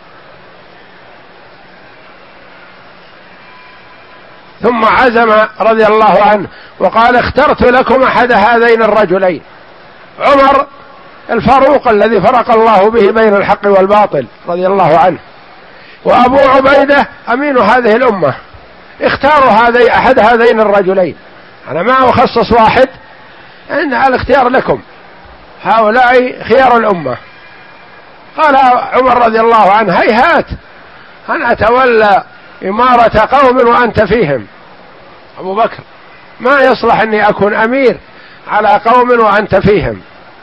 ثم عزم رضي الله عنه وقال اخترت لكم أحد هذين الرجلين، عمر الفاروق الذي فرق الله به بين الحق والباطل رضي الله عنه، وأبو عبيدة أمين هذه الأمة، اختاروا هذي أحد هذين الرجلين، أنا ما أخصص واحد، إن الاختيار لكم، هؤلاء خيار الأمة. قال عمر رضي الله عنه هيهات أن أتولى إمارة قوم وأنت فيهم. أبو بكر ما يصلح أني أكون أمير على قوم وأنت فيهم،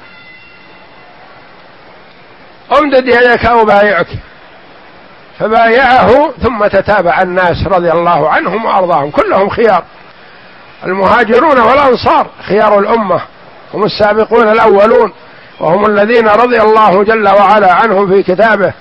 أمدد يدك أبايعك. فبايعه ثم تتابع الناس رضي الله عنهم وأرضاهم، كلهم خيار، المهاجرون والأنصار خيار الأمة، هم السابقون الأولون، وهم الذين رضي الله جل وعلا عنهم في كتابه.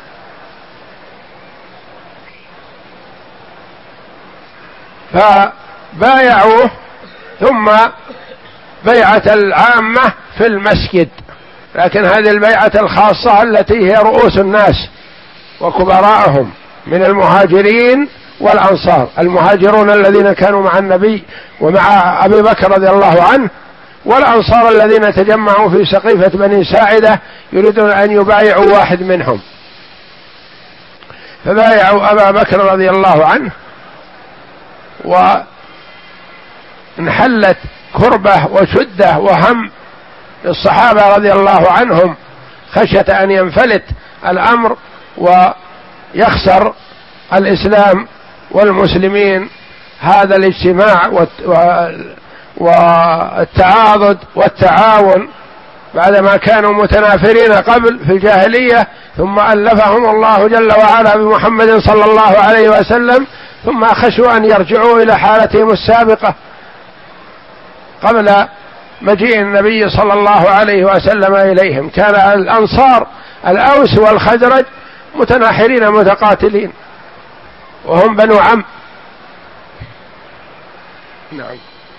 فبايعوه ثم بيعة العامة في المسجد، لكن هذه البيعة الخاصة التي هي رؤوس الناس وكبراءهم من المهاجرين والأنصار، المهاجرون الذين كانوا مع النبي ومع أبي بكر رضي الله عنه، والأنصار الذين تجمعوا في سقيفة بني ساعدة يريدون أن يبايعوا واحد منهم. فبايعوا أبا بكر رضي الله عنه، وانحلت كربة وشدة وهم للصحابة رضي الله عنهم خشية أن ينفلت الأمر ويخسر الإسلام والمسلمين هذا الاجتماع والتعاضد والتعاون بعدما كانوا متنافرين قبل في الجاهلية، ثم ألفهم الله جل وعلا بمحمد صلى الله عليه وسلم، ثم خشوا أن يرجعوا إلى حالتهم السابقة قبل مجيء النبي صلى الله عليه وسلم إليهم. كان الأنصار الأوس والخزرج متناحرين متقاتلين وهم بنو عم. نعم.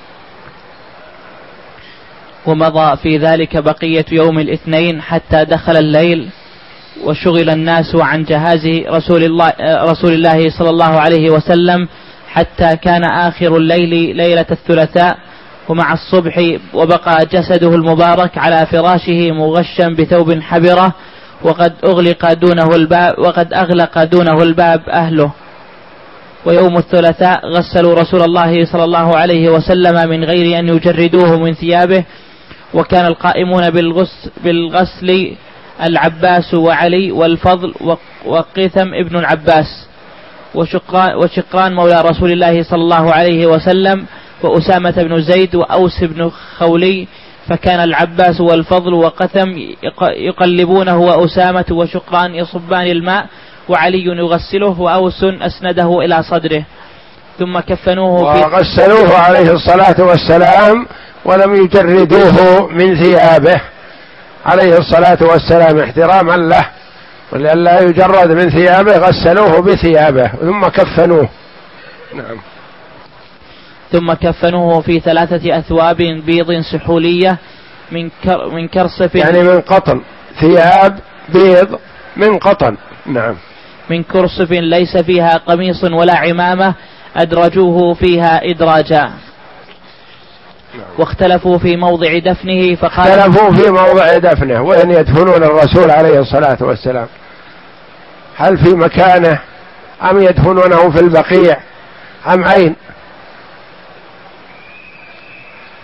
ومضى في ذلك بقية يوم الاثنين حتى دخل الليل، وشغل الناس عن جهاز رسول الله, رسول الله صلى الله عليه وسلم حتى كان آخر الليل ليلة الثلاثاء، ومع الصبح وبقى جسده المبارك على فراشه مغشا بثوب حبرة، وقد أغلق دونه الباب وقد أغلق دونه الباب أهله. ويوم الثلاثاء غسلوا رسول الله صلى الله عليه وسلم من غير أن يجردوه من ثيابه، وكان القائمون بالغسل, بالغسل العباس وعلي والفضل وقيثم ابن العباس وشقران, وشقران مولى رسول الله صلى الله عليه وسلم وأسامة بن زيد وأوس بن خولي، فكان العباس والفضل وقثم يقلبونه وأسامة وشقران يصبان الماء، وعلي يغسله وأوس أسنده إلى صدره. ثم كفنوه وغسلوه عليه الصلاة والسلام ولم يجردوه من ثيابه عليه الصلاة والسلام احتراما له، ولئلا يجرد من ثيابه غسلوه بثيابه ثم كفنوه. نعم. ثم كفنوه في ثلاثة أثواب بيض سحولية من كر من كرصف، يعني من قطن، ثياب بيض من قطن. نعم. من كرصف ليس فيها قميص ولا عمامة، أدرجوه فيها إدراجا. واختلفوا في موضع دفنه، فقال اختلفوا في موضع دفنه، وين يدفنون الرسول عليه الصلاة والسلام، هل في مكانه أم يدفنونه في البقيع أم أين؟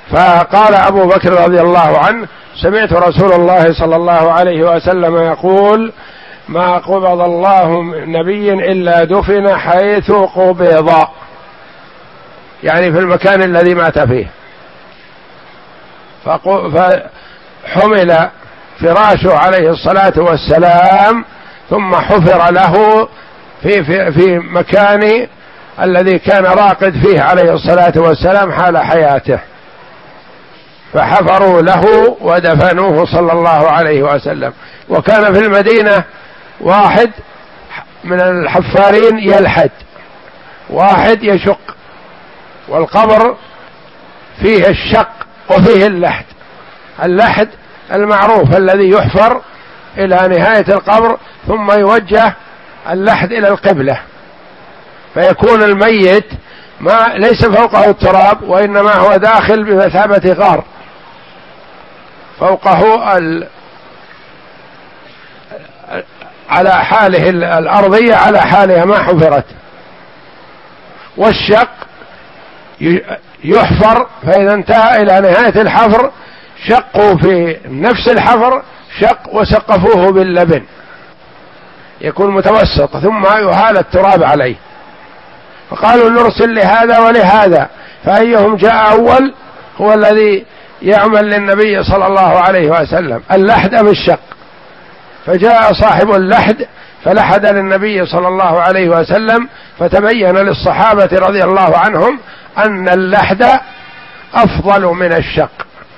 فقال أبو بكر رضي الله عنه: سمعت رسول الله صلى الله عليه وسلم يقول: ما قبض الله نبي إلا دفن حيث قبض، يعني في المكان الذي مات فيه. فحمل فراشه عليه الصلاة والسلام ثم حفر له في, في, في مكان الذي كان راقد فيه عليه الصلاة والسلام حال حياته، فحفروا له ودفنوه صلى الله عليه وسلم. وكان في المدينة واحد من الحفارين يلحد، واحد يشق، والقبر فيه الشق وفيه اللحد. اللحد المعروف الذي يحفر إلى نهاية القبر ثم يوجه اللحد إلى القبلة، فيكون الميت ما ليس فوقه التراب، وإنما هو داخل بمثابة غار فوقه ال... على حاله الأرضية على حالها ما حفرت. والشق يحفر، فإذا انتهى إلى نهاية الحفر شقوا في نفس الحفر شق وسقفوه باللبن، يكون متوسط، ثم يهال التراب عليه. فقالوا نرسل لهذا ولهذا، فأيهم جاء أول هو الذي يعمل للنبي صلى الله عليه وسلم، اللحد أم الشق؟ فجاء صاحب اللحد فلحد للنبي صلى الله عليه وسلم، فتبين للصحابة رضي الله عنهم أن اللحد أفضل من الشق.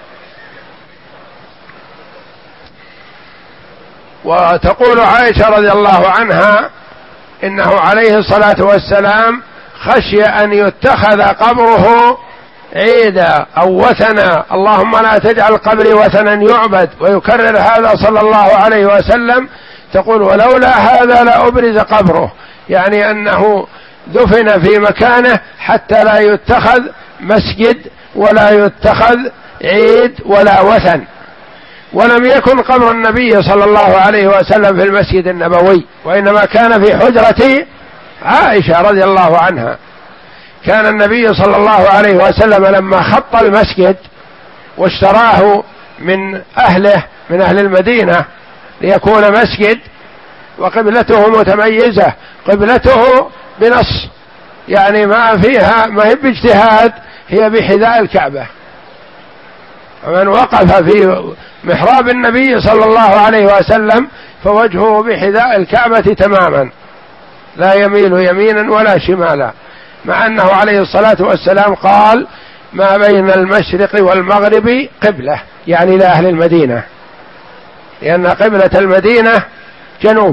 وتقول عائشة رضي الله عنها إنه عليه الصلاة والسلام خشي أن يتخذ قبره عيدا أو وثنا، اللهم لا تجعل قبري وثنا يعبد، ويكرر هذا صلى الله عليه وسلم. تقول ولولا هذا لأبرز قبره، يعني أنه دفن في مكانه حتى لا يتخذ مسجد ولا يتخذ عيد ولا وثن. ولم يكن قبر النبي صلى الله عليه وسلم في المسجد النبوي، وإنما كان في حجرة عائشة رضي الله عنها. كان النبي صلى الله عليه وسلم لما خط المسجد واشتراه من أهله من أهل المدينة ليكون مسجد، وقبلته متميزة، قبلته بنص، يعني ما فيها ما هي باجتهاد، هي بحذاء الكعبة. ومن وقف في محراب النبي صلى الله عليه وسلم فوجهه بحذاء الكعبة تماما، لا يميل يمينا ولا شمالا، مع أنه عليه الصلاة والسلام قال ما بين المشرق والمغرب قبلة، يعني لأهل المدينة، لأن قبلة المدينة جنوب،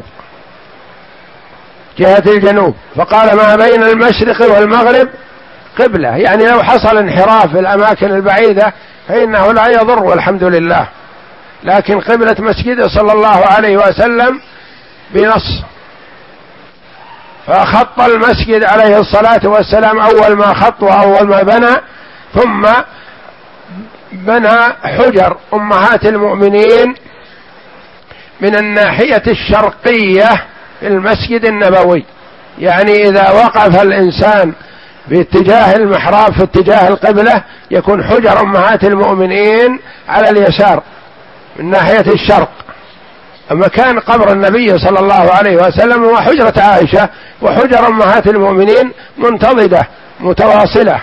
جهة الجنوب، فقال ما بين المشرق والمغرب قبلة، يعني لو حصل انحراف في الأماكن البعيدة فإنه لا يضر والحمد لله. لكن قبلة مسجده صلى الله عليه وسلم بنص. فخط المسجد عليه الصلاة والسلام أول ما خط وأول ما بنى، ثم بنى حجر أمهات المؤمنين من الناحية الشرقية في المسجد النبوي، يعني إذا وقف الإنسان باتجاه المحراب في اتجاه القبلة يكون حجر أمهات المؤمنين على اليسار من ناحية الشرق. أما كان قبر النبي صلى الله عليه وسلم وحجرة عائشة وحجر أمهات المؤمنين منتضدة متواصلة،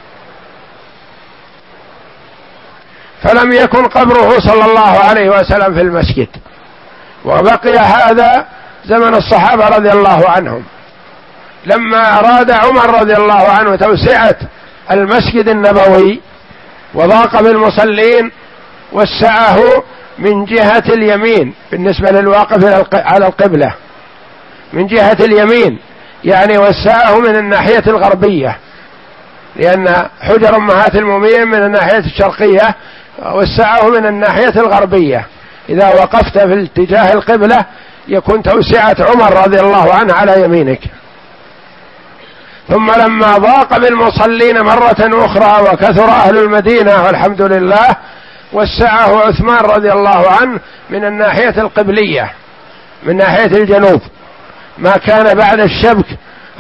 فلم يكن قبره صلى الله عليه وسلم في المسجد. وبقي هذا زمن الصحابة رضي الله عنهم. لما أراد عمر رضي الله عنه توسعة المسجد النبوي وضاق بالمصلين وسعه من جهة اليمين بالنسبة للواقف على القبلة، من جهة اليمين، يعني وسعه من الناحية الغربية، لأن حجر أمهات المؤمنين من الناحية الشرقية، وسعه من الناحية الغربية. إذا وقفت في اتجاه القبلة يكون توسعة عمر رضي الله عنه على يمينك. ثم لما ضاق بالمصلين مرة أخرى وكثر أهل المدينة والحمد لله، وسعه عثمان رضي الله عنه من الناحية القبلية من ناحية الجنوب. ما كان بعد الشبك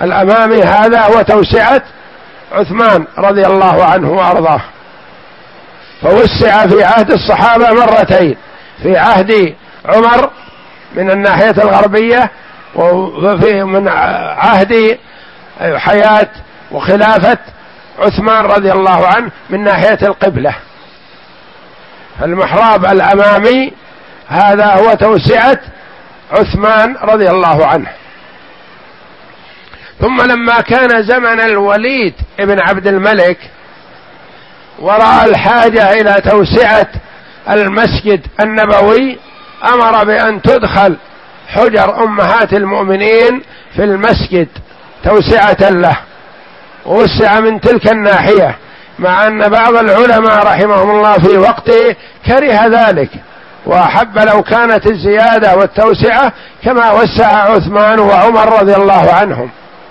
الأمامي هذا هو توسعة عثمان رضي الله عنه وأرضاه. فوسع في عهد الصحابة مرتين، في عهد عمر من الناحية الغربية، وفي من عهد حياة وخلافة عثمان رضي الله عنه من ناحية القبلة. المحراب الأمامي هذا هو توسعة عثمان رضي الله عنه. ثم لما كان زمن الوليد ابن عبد الملك ورأى الحاجة إلى توسعة المسجد النبوي، أمر بأن تدخل حجر أمهات المؤمنين في المسجد توسعة له، ووسع من تلك الناحية، مع أن بعض العلماء رحمهم الله في وقته كره ذلك وأحب لو كانت الزيادة والتوسعة كما وسع عثمان وعمر رضي الله عنهم.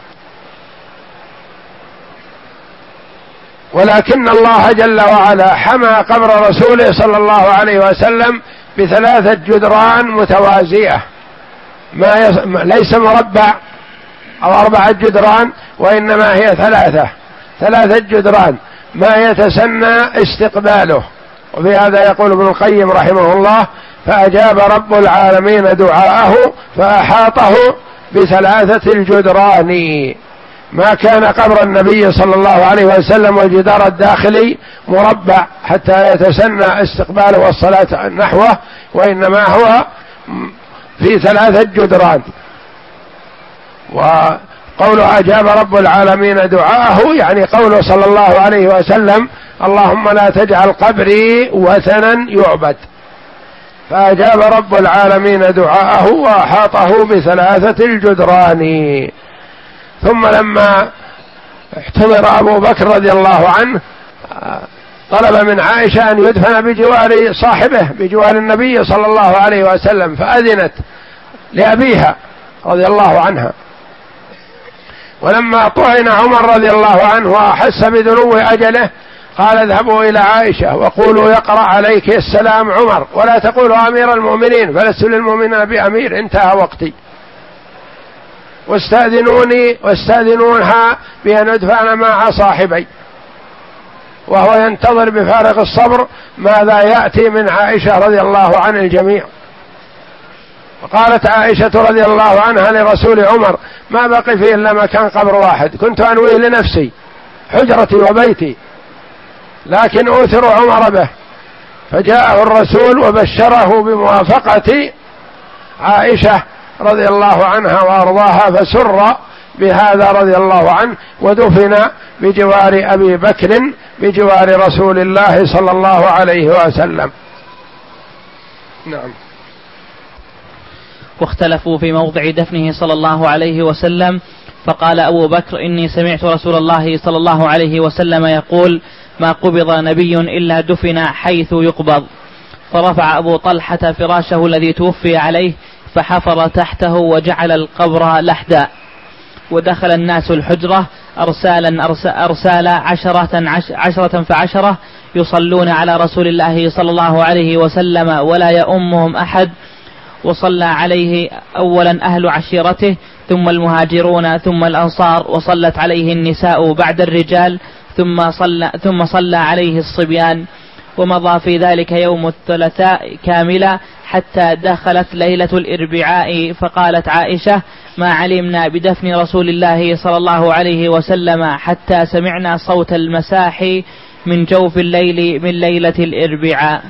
ولكن الله جل وعلا حمى قبر رسوله صلى الله عليه وسلم بثلاثة جدران متوازية، ما يص... ليس مربع أو أربعة جدران، وإنما هي ثلاثة ثلاثة جدران ما يتسنى استقباله. وفي هذا يقول ابن القيم رحمه الله: فأجاب رب العالمين دعاءه فأحاطه بثلاثة الجدران. ما كان قبر النبي صلى الله عليه وسلم والجدار الداخلي مربع حتى يتسنى استقباله والصلاة نحوه، وإنما هو في ثلاثة جدران. وقوله أجاب رب العالمين دعاءه يعني قوله صلى الله عليه وسلم: اللهم لا تجعل قبري وثنا يعبد. فأجاب رب العالمين دعاءه وأحاطه بثلاثة الجدران. ثم لما احتضر أبو بكر رضي الله عنه طلب من عائشة أن يدفن بجوار صاحبه بجوار النبي صلى الله عليه وسلم، فأذنت لأبيها رضي الله عنها. ولما طعن عمر رضي الله عنه وأحس بدنو أجله قال: اذهبوا إلى عائشة وقولوا يقرأ عليك السلام عمر، ولا تقولوا أمير المؤمنين، فلست للمؤمنين بأمير، انتهى وقتي، واستأذنوني واستأذنونها بأن ادفن مع صاحبي. وهو ينتظر بفارغ الصبر ماذا يأتي من عائشة رضي الله عن الجميع. وقالت عائشة رضي الله عنها لرسول عمر: ما بقي فيه إلا مكان قبر واحد، كنت أنويه لنفسي حجرتي وبيتي، لكن أوثر عمر به. فجاءه الرسول وبشره بموافقة عائشة رضي الله عنها وأرضاها، فسر بهذا رضي الله عنه، ودفن بجوار أبي بكر بجوار رسول الله صلى الله عليه وسلم. نعم. واختلفوا في موضع دفنه صلى الله عليه وسلم، فقال أبو بكر: إني سمعت رسول الله صلى الله عليه وسلم يقول: ما قبض نبي إلا دفن حيث يقبض. فرفع أبو طلحة فراشه الذي توفي عليه فحفر تحته وجعل القبر لحدا، ودخل الناس الحجرة أرسالا أرسالا عشرة, عشرة فعشرة يصلون على رسول الله صلى الله عليه وسلم ولا يؤمهم أحد. وصلى عليه أولا أهل عشيرته، ثم المهاجرون، ثم الأنصار، وصلت عليه النساء بعد الرجال، ثم صلى, ثم صلى عليه الصبيان. ومضى في ذلك يوم الثلاثاء كاملا حتى دخلت ليلة الإربعاء. فقالت عائشة: ما علمنا بدفن رسول الله صلى الله عليه وسلم حتى سمعنا صوت المساح من جوف الليل من ليلة الإربعاء.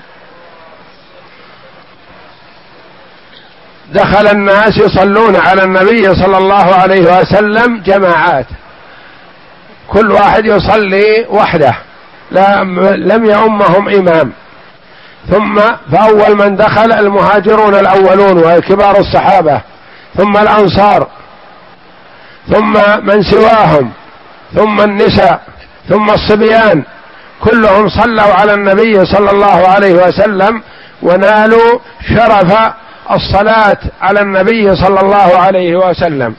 دخل الناس يصلون على النبي صلى الله عليه وسلم جماعات، كل واحد يصلي وحده، لم يؤمهم إمام. ثم فأول من دخل المهاجرون الأولون وكبار الصحابة، ثم الأنصار، ثم من سواهم، ثم النساء، ثم الصبيان، كلهم صلوا على النبي صلى الله عليه وسلم ونالوا شرف الصلاة على النبي صلى الله عليه وسلم.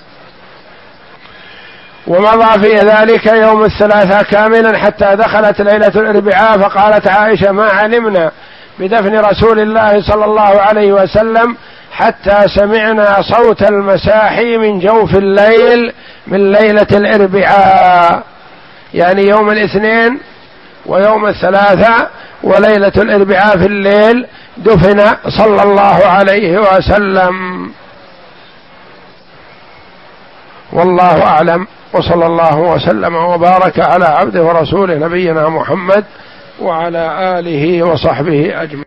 ومضى في ذلك يوم الثلاثاء كاملا حتى دخلت ليلة الأربعاء. فقالت عائشة: ما علمنا بدفن رسول الله صلى الله عليه وسلم حتى سمعنا صوت المساحي من جوف الليل من ليلة الأربعاء، يعني يوم الاثنين ويوم الثلاثاء وليلة الأربعاء في الليل دفن صلى الله عليه وسلم. والله أعلم، وصلى الله وسلم وبارك على عبده ورسوله نبينا محمد وعلى آله وصحبه أجمعين.